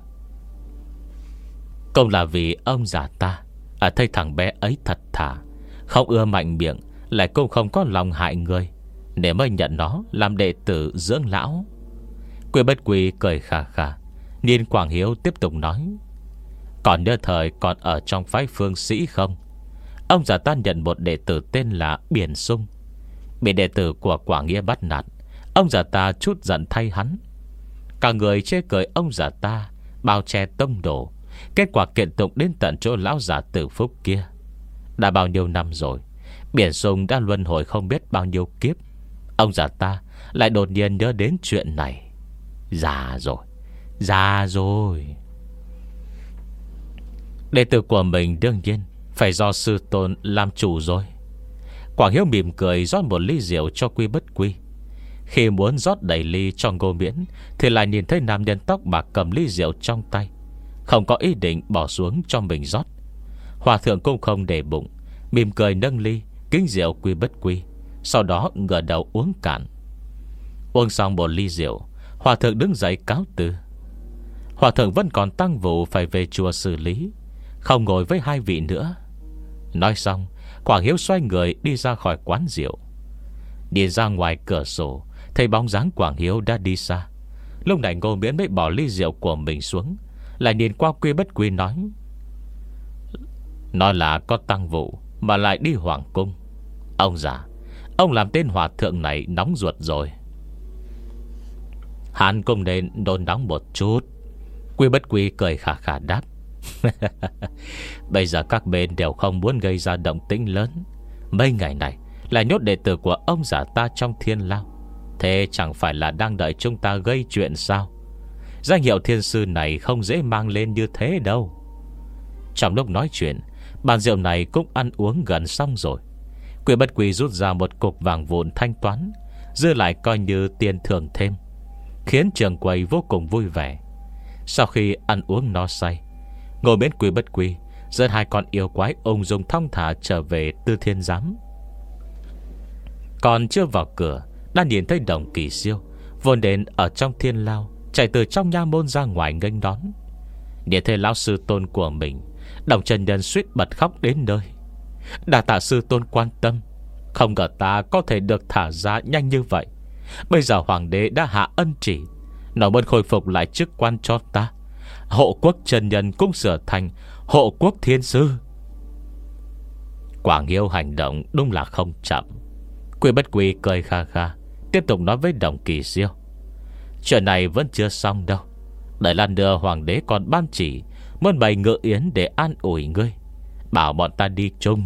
Cũng là vì ông già ta à, thấy thằng bé ấy thật thà, không ưa mạnh miệng, lại cũng không có lòng hại người, để mới nhận nó làm đệ tử dưỡng lão. Quy Bất Quy cười khà khà, nhìn Quảng Hiếu tiếp tục nói: Còn nhớ thời còn ở trong phái Phương Sĩ không? Ông già ta nhận một đệ tử tên là Biển Sung. Bị đệ tử của Quảng Nghĩa bắt nạt, ông già ta chút giận thay hắn. Cả người chê cười ông già ta bao che tông đồ. Kết quả kiện tụng đến tận chỗ lão già Tử Phúc kia. Đã bao nhiêu năm rồi, Biển Sung đã luân hồi không biết bao nhiêu kiếp. Ông già ta lại đột nhiên nhớ đến chuyện này. Già rồi, già rồi. Đệ tử của mình đương nhiên phải do sư tôn làm chủ rồi. Quảng Hiếu mỉm cười rót một ly rượu cho Quy Bất Quy. Khi muốn rót đầy ly cho Ngô Miễn, thì lại nhìn thấy nam nhân tóc bạc cầm ly rượu trong tay, không có ý định bỏ xuống cho mình rót. Hòa thượng cũng không để bụng, mỉm cười nâng ly kính rượu Quy Bất Quy, sau đó ngửa đầu uống cạn. Uống xong một ly rượu, Hòa thượng đứng dậy cáo từ. Hòa thượng vẫn còn tăng vụ phải về chùa xử lý, không ngồi với hai vị nữa. Nói xong, Quảng Hiếu xoay người đi ra khỏi quán rượu. Đi ra ngoài cửa sổ, thấy bóng dáng Quảng Hiếu đã đi xa. Lúc này Ngô Miễn mới bỏ ly rượu của mình xuống, lại nhìn qua Quy Bất Quy nói: Nói là có tăng vụ mà lại đi hoàng cung. Ông già, ông làm tên hòa thượng này nóng ruột rồi. Hắn cũng nên nôn nóng một chút. Quy Bất Quy cười khà khà đáp: Bây giờ các bên đều không muốn gây ra động tĩnh lớn. Mấy ngày này là nhốt đệ tử của ông già ta trong thiên lao, thế chẳng phải là đang đợi chúng ta gây chuyện sao? Danh hiệu thiên sư này không dễ mang lên như thế đâu. Trong lúc nói chuyện, bàn rượu này cũng ăn uống gần xong rồi. Quy Bất Quy rút ra một cục vàng vụn thanh toán, dư lại coi như tiền thưởng thêm, khiến trường quầy vô cùng vui vẻ. Sau khi ăn uống no say, ngồi bên Quy Bất Quy dẫn hai con yêu quái ung dung thong thả trở về Tư Thiên Giám. Còn chưa vào cửa, đã nhìn thấy Đồng Kỳ Siêu vốn đến ở trong thiên lao, chạy từ trong nha môn ra ngoài nghênh đón. Nhìn thấy lão sư tôn của mình, Đồng chân nhân suýt bật khóc đến nơi. Đa tạ sư tôn quan tâm, không ngờ ta có thể được thả ra nhanh như vậy. Bây giờ hoàng đế đã hạ ân chỉ, nó muốn khôi phục lại chức quan cho ta. Hộ quốc chân nhân cũng sửa thành hộ quốc thiên sư. Quảng Hiếu hành động đúng là không chậm. Quy Bất Quy cười kha kha, tiếp tục nói với Đồng Kỳ Siêu: Chuyện này vẫn chưa xong đâu. Đợi lần nữa hoàng đế còn ban chỉ muốn bày ngự yến để an ủi ngươi, bảo bọn ta đi chung.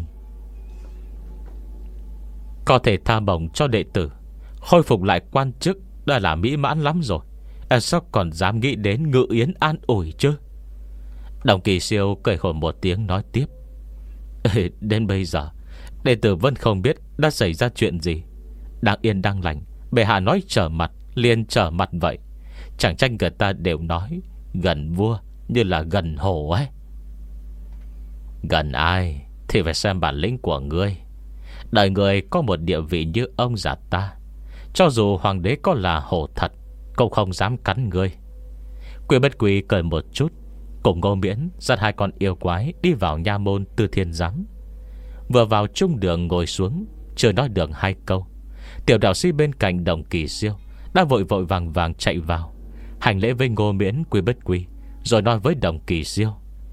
Có thể tha bổng cho đệ tử, khôi phục lại quan chức đã là mỹ mãn lắm rồi. À, sao còn dám nghĩ đến ngự yến an ủi chứ? Đồng Kỳ Siêu cười khổ một tiếng nói tiếp: Đến bây giờ đệ tử vẫn không biết đã xảy ra chuyện gì. Đang yên đang lành, bệ hạ nói trở mặt liền trở mặt vậy. Chẳng trách người ta đều nói gần vua như là gần hổ ấy. Gần ai thì phải xem bản lĩnh của ngươi. Đời người có một địa vị như ông già ta, cho dù hoàng đế có là hổ thật cũng không dám cắn ngươi. Quy Bất Quy cười một chút, cùng Ngô Miễn dắt hai con yêu quái đi vào nha môn Tư Thiên Giám. Vừa vào trung đường ngồi xuống, chưa nói được hai câu, tiểu đạo sĩ bên cạnh Đồng Kỳ Siêu đã vội vội vàng vàng chạy vào, hành lễ với Ngô Miễn, Quy Bất Quy, rồi nói với Đồng Kỳ Siêu: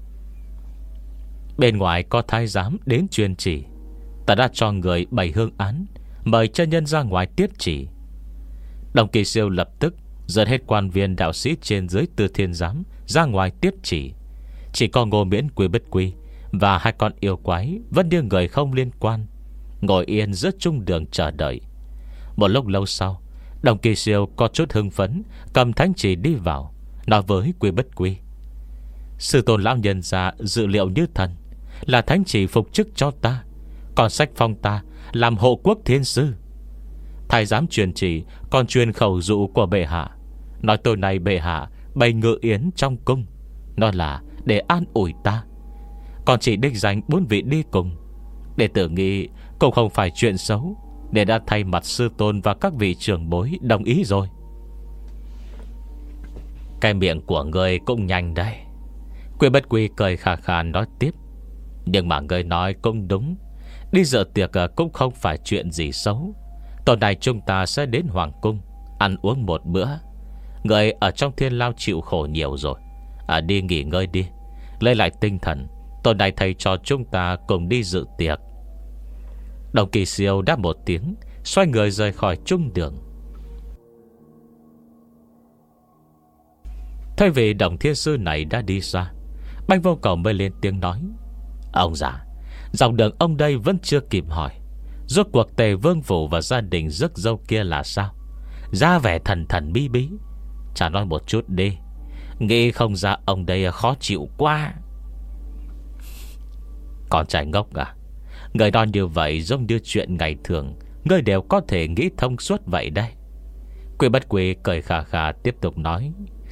Bên ngoài có thái giám đến truyền chỉ, ta đã cho người bày hương án, mời chân nhân ra ngoài tiếp chỉ. Đồng Kỳ Siêu lập tức dẫn hết quan viên đạo sĩ trên dưới Tư Thiên Giám ra ngoài tiếp chỉ. Chỉ có Ngô Miễn, Quy Bất Quy và hai con yêu quái vẫn như người không liên quan, ngồi yên giữa trung đường chờ đợi. Một lúc lâu sau, Đồng Kỳ Siêu có chút hưng phấn cầm thánh chỉ đi vào, nói với Quy Bất Quy: Sư tôn lão nhân ra dự liệu như thần, là thánh chỉ phục chức cho ta, còn sách phong ta làm hộ quốc thiên sư. Thái giám truyền chỉ còn truyền khẩu dụ của bệ hạ, nói tối nay bệ hạ bày ngự yến trong cung, nó là để an ủi ta. Còn chỉ đích danh bốn vị đi cùng, đệ tử nghĩ cũng không phải chuyện xấu, để đã thay mặt sư tôn và các vị trưởng bối đồng ý rồi. Cái miệng của ngươi cũng nhanh đấy. Quy Bất Quy cười khà khà nói tiếp: Nhưng mà ngươi nói cũng đúng, đi dự tiệc cũng không phải chuyện gì xấu. Tối nay chúng ta sẽ đến hoàng cung ăn uống một bữa. Ngươi ở trong thiên lao chịu khổ nhiều rồi, à, đi nghỉ ngơi đi, lấy lại tinh thần. Tối nay thầy cho chúng ta cùng đi dự tiệc. Đồng Kỳ Siêu đáp một tiếng, xoay người rời khỏi trung đường. Thay vì Đồng Thiên Sư này đã đi xa, Bạch Vô Cầu mới lên tiếng nói: Ông già, dòng đường ông đây vẫn chưa kịp hỏi, rốt cuộc Tề Vương Phủ và gia đình rước dâu kia là sao? Ra vẻ thần thần bí bí, chả nói một chút đi. Nghĩ không ra ông đây khó chịu quá. Con trai ngốc à, người nói như vậy giống như chuyện ngày thường ngươi đều có thể nghĩ thông suốt vậy đây. Quy Bất Quy cười khà khà tiếp tục nói: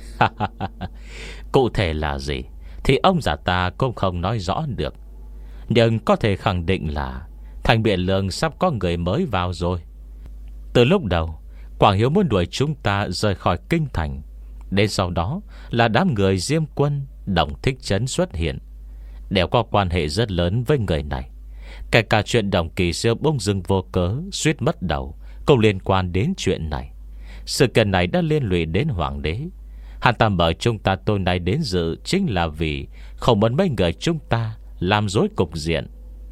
Cụ thể là gì thì ông già ta cũng không nói rõ được, nhưng có thể khẳng định là thành Biện Lương sắp có người mới vào rồi. Từ lúc đầu Quảng Hiếu muốn đuổi chúng ta rời khỏi kinh thành. Đến sau đó là đám người Diêm Quân, Đồng Thích Trấn xuất hiện, đều có quan hệ rất lớn với người này. Kể cả chuyện Đồng Kỳ Siêu bỗng dưng vô cớ suýt mất đầu cũng liên quan đến chuyện này. Sự kiện này đã liên lụy đến hoàng đế. Hắn ta mời chúng ta tôi này đến dự chính là vì không muốn mấy người chúng ta làm rối cục diện.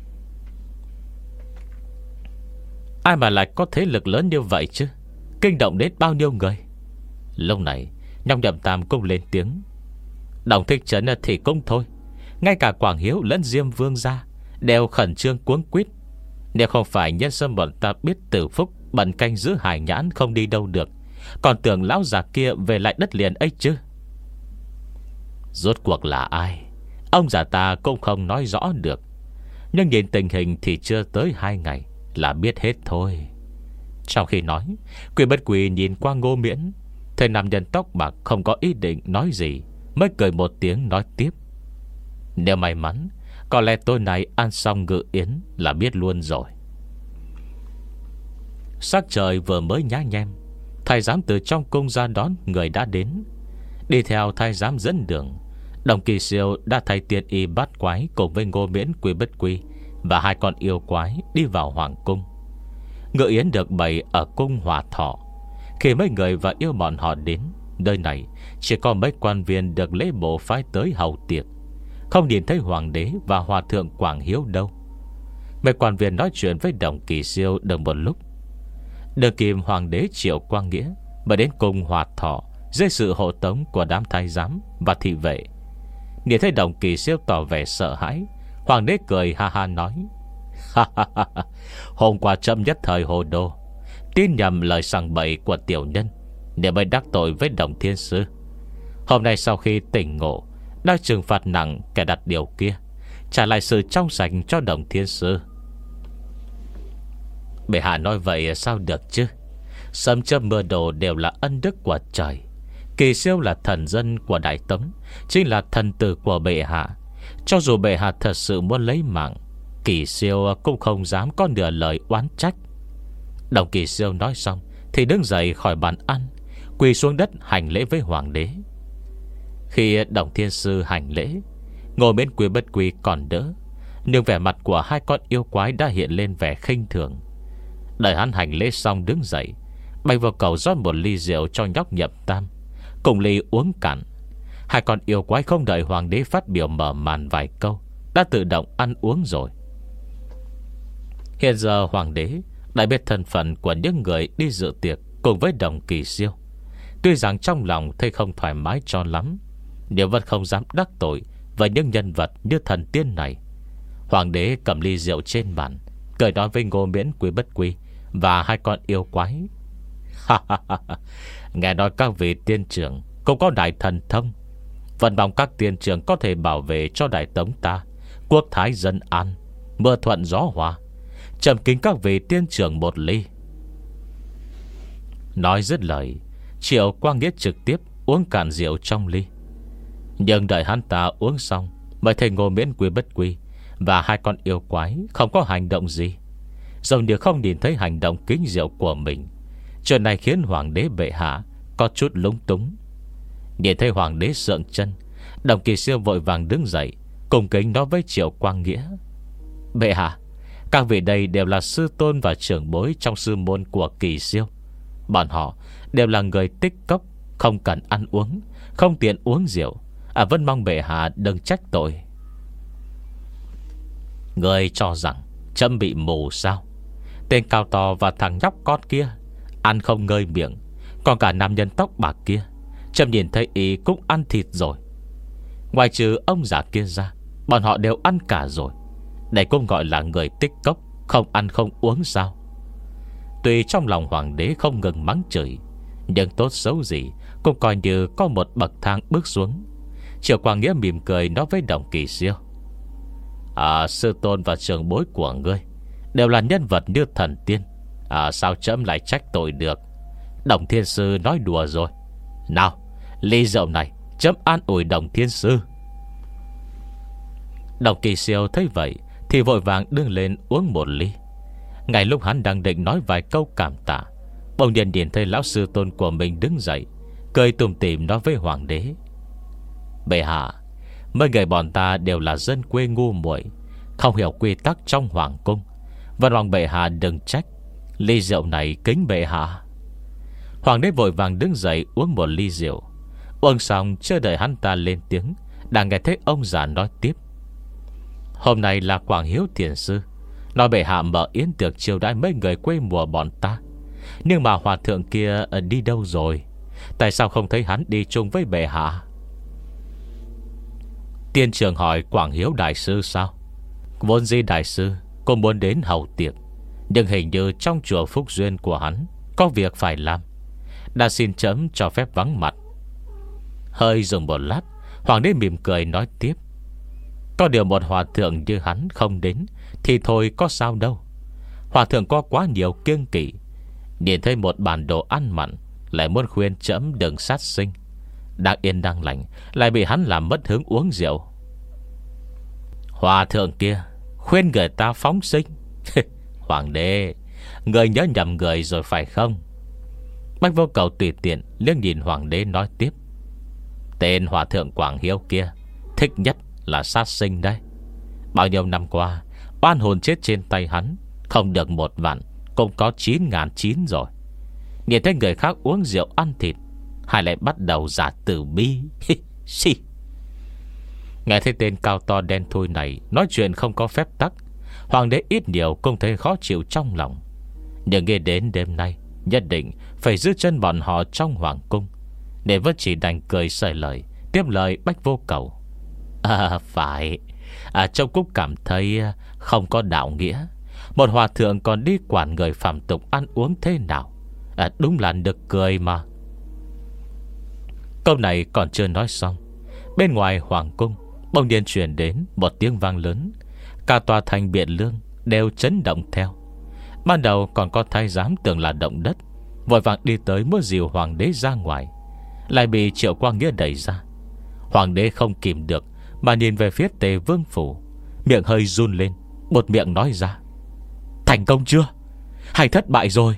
Ai mà lại có thế lực lớn như vậy chứ, kinh động đến bao nhiêu người. Lúc này Nhóc Nhậm Tam cũng lên tiếng. Đồng Thích Trấn thì cũng thôi, ngay cả Quảng Hiếu lẫn Diêm Vương gia đều khẩn trương cuống quýt. Nếu không phải nhân dân bọn ta biết Tử Phúc bận canh giữ Hải Nhãn không đi đâu được, còn tưởng lão già kia về lại đất liền ấy chứ. Rốt cuộc là ai, ông già ta cũng không nói rõ được, nhưng nhìn tình hình thì chưa tới hai ngày là biết hết thôi. Trong khi nói, Quy Bất Quy nhìn qua Ngô Miễn, thấy nam nhân tóc bạc không có ý định nói gì, mới cười một tiếng nói tiếp. Nếu may mắn, có lẽ tối nay ăn xong ngự yến là biết luôn rồi. Sắc trời vừa mới nhá nhem, thái giám từ trong cung ra đón người đã đến. Đi theo thái giám dẫn đường, Đồng Kỳ Siêu đã thay tiên y bát quái cùng với Ngô Miễn, Quy Bất Quy và hai con yêu quái đi vào hoàng cung. Ngự yến được bày ở cung Hòa Thọ. Khi mấy người và yêu bọn họ đến nơi này, chỉ có mấy quan viên được lễ bộ phái tới hầu tiệc, không nhìn thấy hoàng đế và hòa thượng Quảng Hiếu đâu. Mấy quan viên nói chuyện với Đồng Kỳ Siêu được một lúc, đường kim hoàng đế Triệu Quang Nghĩa mới đến cung Hòa Thọ dưới sự hộ tống của đám thái giám và thị vệ. Nhìn thấy Đồng Kỳ Siêu tỏ vẻ sợ hãi, hoàng đế cười ha ha nói: Hôm qua chậm nhất thời hồ đồ, tin nhầm lời sằng bậy của tiểu nhân, để mới đắc tội với Đồng Thiên Sư. Hôm nay sau khi tỉnh ngộ, đang trừng phạt nặng kẻ đặt điều kia, trả lại sự trong sạch cho Đồng Thiên Sư. Bệ hạ nói vậy sao được chứ? Sấm chớp mưa đồ đều là ân đức của trời. Kỳ Siêu là thần dân của Đại Tống, chính là thần tử của bệ hạ. Cho dù bệ hạ thật sự muốn lấy mạng, Kỳ Siêu cũng không dám có nửa lời oán trách. Đồng Kỳ Siêu nói xong thì đứng dậy khỏi bàn ăn, quỳ xuống đất hành lễ với hoàng đế. Khi Đồng Thiên Sư hành lễ, Ngô Miễn, Quy Bất Quy còn đỡ, nhưng vẻ mặt của hai con yêu quái đã hiện lên vẻ khinh thường. Đợi hắn hành lễ xong đứng dậy, bay vào cầu rót một ly rượu cho Nhóc Nhậm Tam, cùng ly uống cạn. Hai con yêu quái không đợi hoàng đế phát biểu mở màn vài câu đã tự động ăn uống rồi. Hiện giờ hoàng đế đã biết thân phận của những người đi dự tiệc cùng với Đồng Kỳ Siêu. Tuy rằng trong lòng thấy không thoải mái cho lắm, nhưng vẫn không dám đắc tội với những nhân vật như thần tiên này. Hoàng đế cầm ly rượu trên bàn, cười nói với Ngô Miễn, Quy Bất Quy và hai con yêu quái: Nghe nói các vị tiên trưởng cũng có đại thần thông, vận mong các tiên trưởng có thể bảo vệ cho Đại Tống ta quốc thái dân an, mưa thuận gió hòa. Trầm kính các vị tiên trưởng một ly. Nói dứt lời, Triệu Quang Nghĩa trực tiếp uống cạn rượu trong ly. Nhưng đợi hắn ta uống xong, mới thấy Ngô Miễn, Quy Bất Quy và hai con yêu quái không có hành động gì, dường như không nhìn thấy hành động kính rượu của mình. Chuyện này khiến hoàng đế bệ hạ có chút lúng túng. Nhìn thấy hoàng đế sượng chân, Đồng Kỳ Siêu vội vàng đứng dậy, cùng kính nói với Triệu Quang Nghĩa: Bệ hạ, các vị đây đều là sư tôn và trưởng bối trong sư môn của Kỳ Siêu. Bọn họ đều là người tích cốc, không cần ăn uống, không tiện uống rượu. À, vẫn mong bệ hạ đừng trách tội. Người cho rằng chấm bị mù sao? Tên cao to và thằng nhóc con kia ăn không ngơi miệng, còn cả nam nhân tóc bạc kia, chấm nhìn thấy ý cũng ăn thịt rồi. Ngoài trừ ông già kia ra, bọn họ đều ăn cả rồi. Đây cũng gọi là người tích cốc, không ăn không uống sao? Tuy trong lòng hoàng đế không ngừng mắng chửi, nhưng tốt xấu gì cũng coi như có một bậc thang bước xuống. Triệu Quang Nghĩa mỉm cười nói với Đồng Kỳ Siêu: À, sư tôn và trưởng bối của ngươi đều là nhân vật như thần tiên, à, sao chấm lại trách tội được? Đồng Thiên Sư nói đùa rồi. Nào, ly rượu này chấm an ủi Đồng Thiên Sư. Đồng Kỳ Siêu thấy vậy thì vội vàng đứng lên uống một ly. Ngay lúc hắn đang định nói vài câu cảm tạ, Bỗng nhiên nhìn thấy lão sư tôn của mình đứng dậy, cười tủm tỉm nói với hoàng đế: Bệ hạ, mấy người bọn ta đều là dân quê ngu muội, không hiểu quy tắc trong hoàng cung. Vẫn mong bệ hạ đừng trách. Ly rượu này kính bệ hạ. Hoàng đế vội vàng đứng dậy uống một ly rượu. Uống xong chưa đợi hắn ta lên tiếng, đã nghe thấy ông già nói tiếp: Hôm nay là Quảng Hiếu thiền sư, nói bệ hạ mở yến tiệc chiêu đãi mấy người quê mùa bọn ta. Nhưng mà hòa thượng kia đi đâu rồi? Tại sao không thấy hắn đi chung với bệ hạ? Tiên trường hỏi Quảng Hiếu đại sư sao? Vốn dĩ đại sư cũng muốn đến hầu tiệc, nhưng hình như trong chùa Phúc Duyên của hắn có việc phải làm, đã xin chấm cho phép vắng mặt. Hơi dừng một lát, hoàng đế mỉm cười nói tiếp: Có điều một hòa thượng như hắn không đến thì thôi có sao đâu. Hòa thượng có quá nhiều kiêng kỵ, nhìn thấy một bản đồ ăn mặn lại muốn khuyên chấm đừng sát sinh. Đang yên đang lành lại bị hắn làm mất hứng uống rượu. Hòa thượng kia khuyên người ta phóng sinh. Hoàng đế, người nhớ nhầm người rồi phải không? Bách Vô Cầu tùy tiện liếc nhìn hoàng đế nói tiếp: Tên hòa thượng Quảng Hiếu kia thích nhất là sát sinh đấy. Bao nhiêu năm qua, oan hồn chết trên tay hắn không được một vạn cũng có chín ngàn chín rồi. Nhìn thấy người khác uống rượu ăn thịt, hay lại bắt đầu giả tử bi. Xì. Nghe thấy tên cao to đen thui này nói chuyện không có phép tắc, hoàng đế ít nhiều cũng thấy khó chịu trong lòng. Nhưng nghe đến đêm nay nhất định phải giữ chân bọn họ trong hoàng cung, nên vẫn chỉ đành cười sợi lời, tiếp lời Bách Vô Cầu: À phải, à, Châu cũng cảm thấy không có đạo nghĩa. Một hòa thượng còn đi quản người phạm tục ăn uống thế nào, à, đúng là nực cười mà. Câu này còn chưa nói xong, bên ngoài hoàng cung bỗng nhiên truyền đến một tiếng vang lớn. Cả tòa thành Biện Lương đều chấn động theo. Ban đầu còn có thái giám tưởng là động đất, vội vàng đi tới muốn dìu hoàng đế ra ngoài, lại bị Triệu Quang Nghĩa đẩy ra. Hoàng đế không kìm được mà nhìn về phía Tề Vương phủ, miệng hơi run lên, một miệng nói ra: Thành công chưa? Hay thất bại rồi?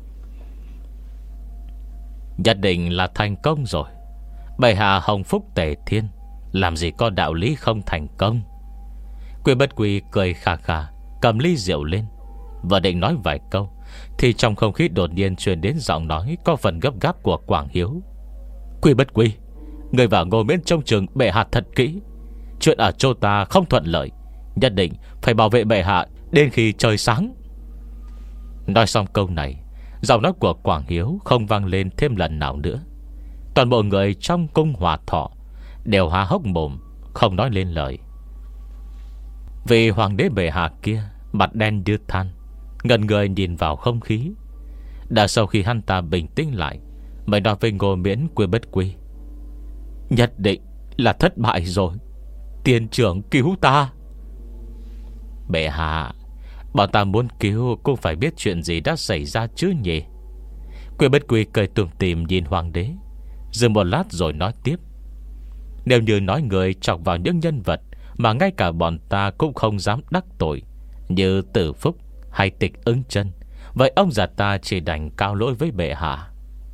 Nhất định là thành công rồi. Bệ hạ hồng phúc Tề Thiên, làm gì có đạo lý không thành công. Quy Bất Quy cười khà khà, cầm ly rượu lên, và định nói vài câu thì trong không khí đột nhiên truyền đến giọng nói có phần gấp gáp của Quảng Hiếu: Quy Bất Quy, người và Ngô Miễn trông chừng bệ hạ thật kỹ. Chuyện ở châu ta không thuận lợi, nhất định phải bảo vệ bệ hạ đến khi trời sáng. Nói xong câu này, giọng nói của Quảng Hiếu không vang lên thêm lần nào nữa. Toàn bộ người trong cung Hòa Thọ đều há hốc mồm, không nói lên lời. Vì hoàng đế bệ hạ kia mặt đen như than, ngẩn người nhìn vào không khí. Đã sau khi hắn ta bình tĩnh lại, mới nói với Ngô Miễn Quy Bất Quy: Nhất định là thất bại rồi. Tiên trưởng cứu ta. Bệ hạ, bọn ta muốn cứu cũng phải biết chuyện gì đã xảy ra chứ nhỉ? Quy Bất Quy cười tủm tỉm nhìn hoàng đế, dừng một lát rồi nói tiếp: Nếu như nói người chọc vào những nhân vật mà ngay cả bọn ta cũng không dám đắc tội, như Tử Phúc hay Tịch Ứng Chân, vậy ông già ta chỉ đành cao lỗi với bệ hạ.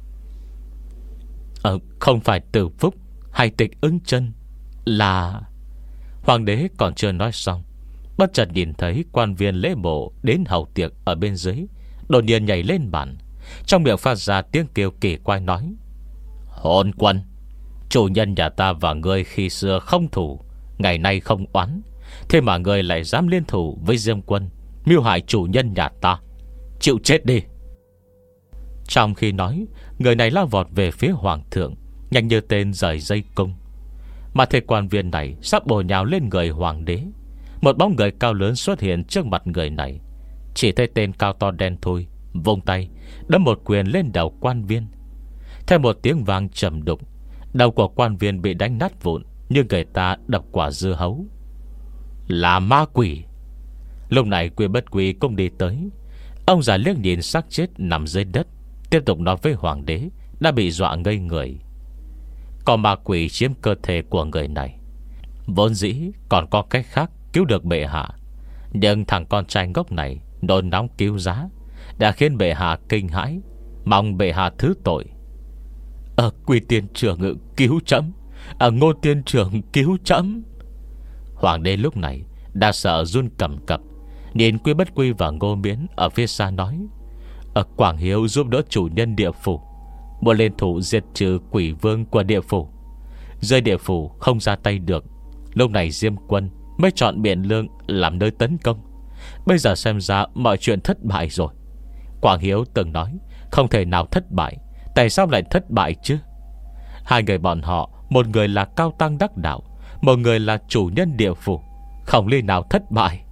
Ờ, không phải Tử Phúc hay Tịch Ứng Chân, là... Hoàng đế còn chưa nói xong, bất chợt nhìn thấy quan viên lễ bộ đến hầu tiệc ở bên dưới đột nhiên nhảy lên bàn, trong miệng phát ra tiếng kêu kỳ quái nói: Hôn quân, chủ nhân nhà ta và ngươi khi xưa không thủ, ngày nay không oán, thế mà ngươi lại dám liên thủ với Diêm Quân, mưu hại chủ nhân nhà ta. Chịu chết đi. Trong khi nói, người này lao vọt về phía hoàng thượng, nhanh như tên rời dây cung. Mà thể quan viên này sắp bổ nhào lên người hoàng đế. Một bóng người cao lớn xuất hiện trước mặt người này. Chỉ thấy tên cao to đen thui vung tay đấm một quyền lên đầu quan viên. Theo một tiếng vang trầm đục, đầu của quan viên bị đánh nát vụn như người ta đập quả dưa hấu. Là ma quỷ. Lúc này Quy Bất Quy cũng đi tới. Ông già liếc nhìn xác chết nằm dưới đất, tiếp tục nói với hoàng đế đã bị dọa ngây người. Có ma quỷ chiếm cơ thể của người này, vốn dĩ còn có cách khác cứu được bệ hạ, nhưng thằng con trai ngốc này nôn nóng cứu giá đã khiến bệ hạ kinh hãi, Mong bệ hạ thứ tội. Ờ Quy tiên trưởng cứu trẫm, Ờ Ngô tiên trưởng cứu trẫm. Hoàng đế lúc này đã sợ run cầm cập, nhìn Quy Bất Quy và Ngô Miễn ở phía xa nói: Ở Quảng Hiếu giúp đỡ chủ nhân địa phủ, muốn lên thủ diệt trừ quỷ vương của địa phủ. Rơi địa phủ không ra tay được, lúc này Diêm quân mới chọn Biện Lương làm nơi tấn công. Bây giờ xem ra mọi chuyện thất bại rồi. Quảng Hiếu từng nói không thể nào thất bại, tại sao lại thất bại chứ? Hai người bọn họ, một người là cao tăng đắc đạo, một người là chủ nhân địa phủ, không lý nào thất bại.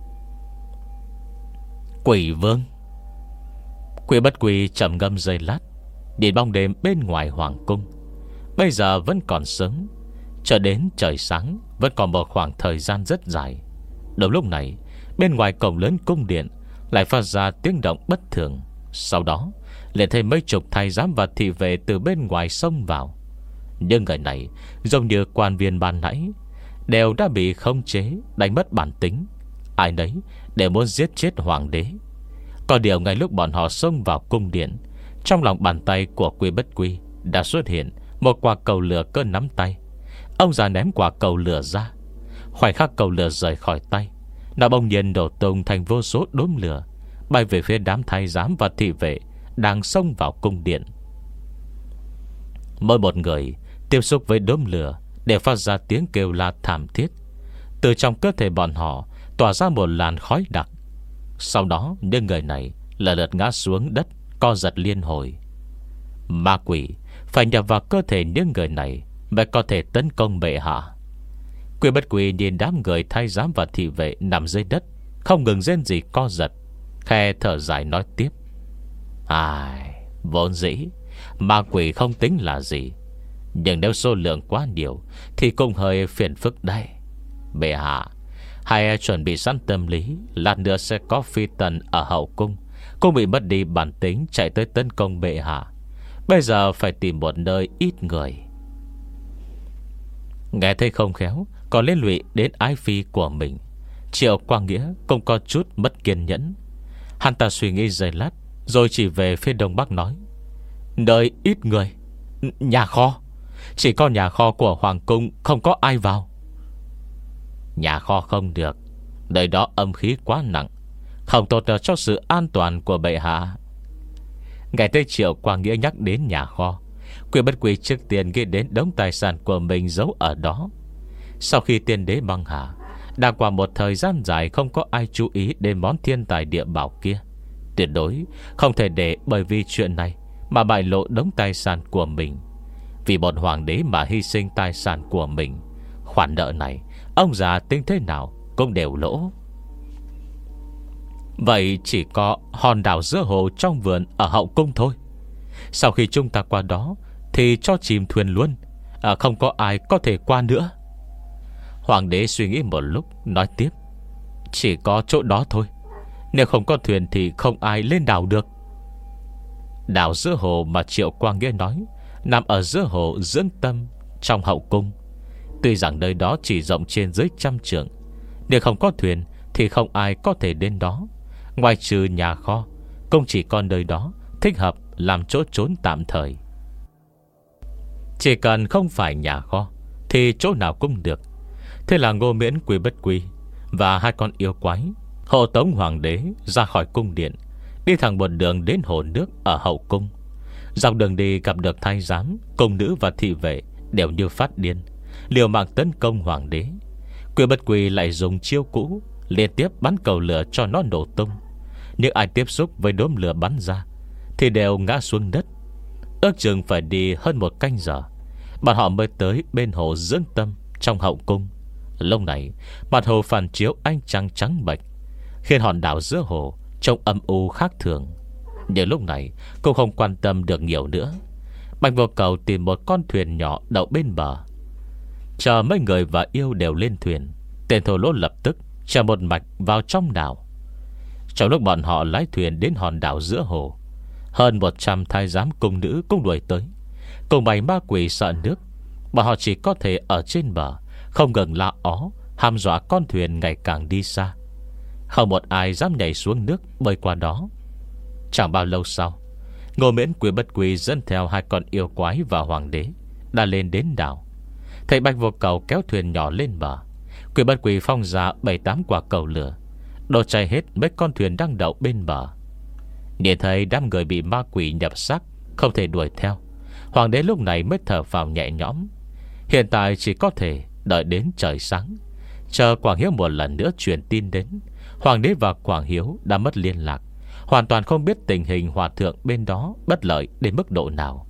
Quỷ vương. Quy Bất Quy trầm ngâm giây lát, nhìn bóng đêm bên ngoài hoàng cung. Bây giờ vẫn còn sớm, cho đến trời sáng vẫn còn một khoảng thời gian rất dài. Đúng lúc này, bên ngoài cổng lớn cung điện lại phát ra tiếng động bất thường. Sau đó liền thấy mấy chục thái giám và thị vệ từ bên ngoài xông vào. Nhưng người này giống như quan viên ban nãy, đều đã bị khống chế, đánh mất bản tính. Ai nấy đều muốn giết chết hoàng đế. Có điều ngay lúc bọn họ xông vào cung điện, trong lòng bàn tay của Quy Bất Quy đã xuất hiện một quả cầu lửa cỡ nắm tay. Ông già ném quả cầu lửa ra. Khoảnh khắc cầu lửa rời khỏi tay, nó bỗng nhiên đổ tung thành vô số đốm lửa, bay về phía đám thái giám và thị vệ đang xông vào cung điện. Mỗi một người tiếp xúc với đốm lửa đều phát ra tiếng kêu la thảm thiết. Từ trong cơ thể bọn họ tỏa ra một làn khói đặc. Sau đó những người này lần lượt ngã xuống đất, co giật liên hồi. Ma quỷ phải nhập vào cơ thể những người này mới có thể tấn công bệ hạ. Quy Bất Quy nhìn đám người thái giám và thị vệ nằm dưới đất, không ngừng rên rỉ co giật, khe thở dài nói tiếp: Ai, vốn dĩ ma quỷ không tính là gì, nhưng nếu số lượng quá nhiều thì cũng hơi phiền phức đây. Bệ hạ hãy chuẩn bị sẵn tâm lý, lát nữa sẽ có phi tần ở hậu cung cũng bị mất đi bản tính chạy tới tấn công bệ hạ. Bây giờ phải tìm một nơi ít người. Nghe thấy không khéo còn liên lụy đến ái phi của mình, Triệu Quang Nghĩa cũng có chút mất kiên nhẫn. Hắn ta suy nghĩ giây lát, rồi chỉ về phía đông bắc nói: Nơi ít người, nhà kho. Chỉ có nhà kho của hoàng cung không có ai vào. Nhà kho không được, nơi đó âm khí quá nặng, không tốt cho sự an toàn của bệ hạ. Nghe thấy Triệu Quang Nghĩa nhắc đến nhà kho, Quy Bất Quy trước tiên nghĩ đến đống tài sản của mình giấu ở đó. Sau khi tiên đế băng hà, đã qua một thời gian dài không có ai chú ý đến món thiên tài địa bảo kia. Tuyệt đối không thể để bởi vì chuyện này mà bại lộ đống tài sản của mình. Vì một hoàng đế mà hy sinh tài sản của mình, khoản nợ này ông già tính thế nào cũng đều lỗ. Vậy chỉ có hòn đảo giữa hồ trong vườn ở hậu cung thôi. Sau khi chúng ta qua đó thì cho chìm thuyền luôn, à, không có ai có thể qua nữa. Hoàng đế suy nghĩ một lúc nói tiếp: Chỉ có chỗ đó thôi, nếu không có thuyền thì không ai lên đảo được. Đảo giữa hồ mà Triệu Quang Nghĩa nói nằm ở giữa hồ Dưỡng Tâm trong hậu cung. Tuy rằng nơi đó chỉ rộng trên dưới trăm trượng, nếu không có thuyền thì không ai có thể đến đó. Ngoài trừ nhà kho, cũng chỉ còn nơi đó thích hợp làm chỗ trốn tạm thời. Chỉ cần không phải nhà kho thì chỗ nào cũng được. Thế là Ngô Miễn, Quy Bất Quy và hai con yêu quái hộ tống hoàng đế ra khỏi cung điện, đi thẳng một đường đến hồ nước ở hậu cung. Dọc đường đi gặp được thái giám, cung nữ và thị vệ đều như phát điên, liều mạng tấn công hoàng đế. Quy Bất Quy lại dùng chiêu cũ, liên tiếp bắn cầu lửa cho nó nổ tung. Nhưng ai tiếp xúc với đốm lửa bắn ra thì đều ngã xuống đất. Ước chừng phải đi hơn một canh giờ, bọn họ mới tới bên hồ Dưỡng Tâm trong hậu cung. Lúc này mặt hồ phản chiếu ánh trăng trắng bệch, khiến hòn đảo giữa hồ trông âm u khác thường. Nhưng lúc này cô không quan tâm được nhiều nữa. Bạch Vô Cầu tìm một con thuyền nhỏ đậu bên bờ, chờ mấy người và yêu đều lên thuyền. Tên thổ lỗ lập tức chở một mạch vào trong đảo. Trong lúc bọn họ lái thuyền đến hòn đảo giữa hồ, hơn một trăm thái giám cung nữ cũng đuổi tới. Cùng bầy ma quỷ sợ nước, bọn họ chỉ có thể ở trên bờ không ngừng la ó, hăm dọa con thuyền ngày càng đi xa. Không một ai dám nhảy xuống nước bơi qua đó. Chẳng bao lâu sau, Ngô Miễn Quỷ Bất Quỷ dẫn theo hai con yêu quái và hoàng đế đã lên đến đảo. Thầy Bạch Vô Cầu kéo thuyền nhỏ lên bờ. Quỷ Bất Quỷ phong ra bảy tám quả cầu lửa, đốt cháy hết mấy con thuyền đang đậu bên bờ. Nhìn thấy đám người bị ma quỷ nhập xác, không thể đuổi theo, hoàng đế lúc này mới thở phào nhẹ nhõm. Hiện tại chỉ có thể đợi đến trời sáng, chờ Quảng Hiếu một lần nữa truyền tin đến. Hoàng đế và Quảng Hiếu đã mất liên lạc, hoàn toàn không biết tình hình hòa thượng bên đó bất lợi đến mức độ nào.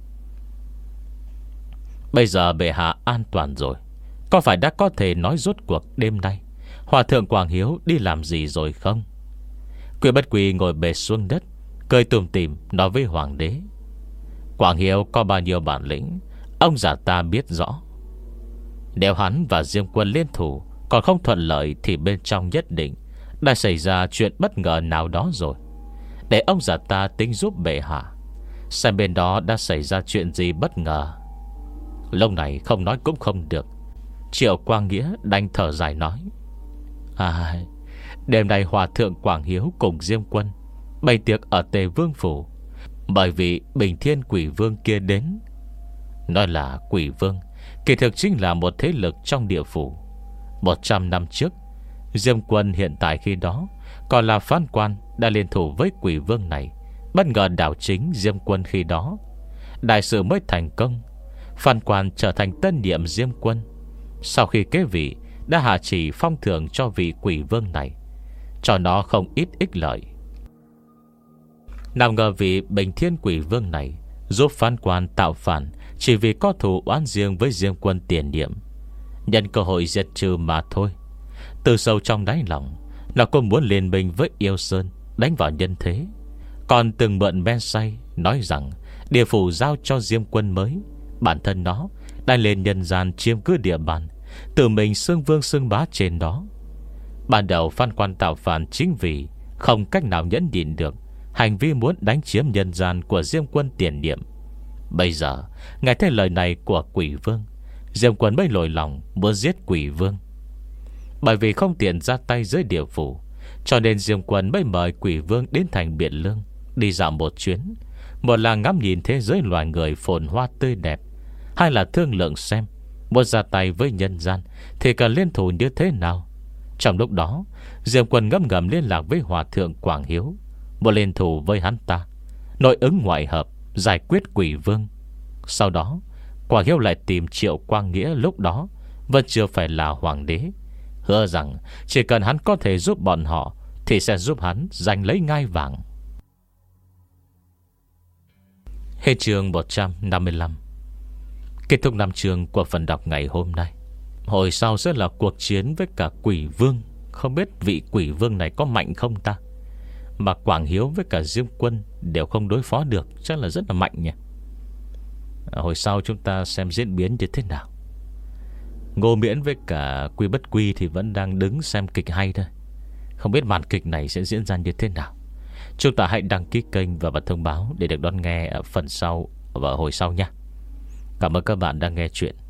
Bây giờ bệ hạ an toàn rồi, có phải đã có thể nói rốt cuộc đêm nay hòa thượng Quảng Hiếu đi làm gì rồi không? Quỷ Bất Quỷ ngồi bệt xuống đất, cười tủm tỉm nói với hoàng đế: Quảng Hiếu có bao nhiêu bản lĩnh, ông già ta biết rõ. Nếu hắn và Diêm Quân liên thủ còn không thuận lợi, thì bên trong nhất định đã xảy ra chuyện bất ngờ nào đó rồi. Để ông già ta tính giúp bệ hạ, xem bên đó đã xảy ra chuyện gì bất ngờ. Lúc này không nói cũng không được. Triệu Quang Nghĩa đành thở dài nói: À, đêm nay hòa thượng Quảng Hiếu cùng Diêm Quân bày tiệc ở Tề Vương Phủ, bởi vì Bình Thiên Quỷ Vương kia đến. Nói là Quỷ Vương, kỳ thực chính là một thế lực trong địa phủ. Một trăm năm trước, Diêm Quân hiện tại khi đó còn là phán quan, đã liên thủ với Quỷ Vương này, bất ngờ đảo chính Diêm Quân khi đó. Đại sự mới thành công, phán quan trở thành tân nhiệm Diêm Quân. Sau khi kế vị, đã hạ chỉ phong thưởng cho vị Quỷ Vương này, cho nó không ít ích lợi. Nào ngờ vị Bình Thiên Quỷ Vương này giúp phán quan tạo phản, chỉ vì có thù oán riêng với Diêm Quân tiền nhiệm, nhân cơ hội diệt trừ mà thôi. Từ sâu trong đáy lòng, nó cũng muốn liên minh với Yêu Sơn, đánh vào nhân thế. Còn từng mượn men say nói rằng địa phủ giao cho Diêm Quân mới, bản thân nó đã lên nhân gian chiếm cứ địa bàn, tự mình xưng vương xưng bá trên đó. Ban đầu phan quan tạo phản chính vì không cách nào nhẫn nhịn được hành vi muốn đánh chiếm nhân gian của Diêm Quân tiền nhiệm. Bây giờ nghe thấy lời này của Quỷ Vương, Diêm Quân mới lồi lòng muốn giết Quỷ Vương. Bởi vì không tiện ra tay dưới địa phủ, cho nên Diêm Quân mới mời Quỷ Vương đến thành Biện Lương đi dạo một chuyến. Một là ngắm nhìn thế giới loài người phồn hoa tươi đẹp, hai là thương lượng xem muốn ra tay với nhân gian thì cần liên thủ như thế nào. Trong lúc đó, Diêm Quân ngấm ngầm liên lạc với hòa thượng Quảng Hiếu, muốn liên thủ với hắn ta, nội ứng ngoại hợp, giải quyết Quỷ Vương. Sau đó Quảng Hiếu lại tìm Triệu Quang Nghĩa, lúc đó vẫn chưa phải là hoàng đế, hứa rằng chỉ cần hắn có thể giúp bọn họ thì sẽ giúp hắn giành lấy ngai vàng. Hết chương một trăm năm mươi lăm. Kết thúc năm chương của phần đọc ngày hôm nay. Hồi sau sẽ là cuộc chiến với cả Quỷ Vương. Không biết vị Quỷ Vương này có mạnh không ta, mà Quảng Hiếu với cả Diêm Quân đều không đối phó được, chắc là rất là mạnh nhỉ. Hồi sau chúng ta xem diễn biến như thế nào. Ngô Miễn với cả Quy Bất Quy thì vẫn đang đứng xem kịch hay thôi. Không biết màn kịch này sẽ diễn ra như thế nào. Chúng ta hãy đăng ký kênh và bật thông báo để được đón nghe ở phần sau và hồi sau nha. Cảm ơn các bạn đã nghe chuyện.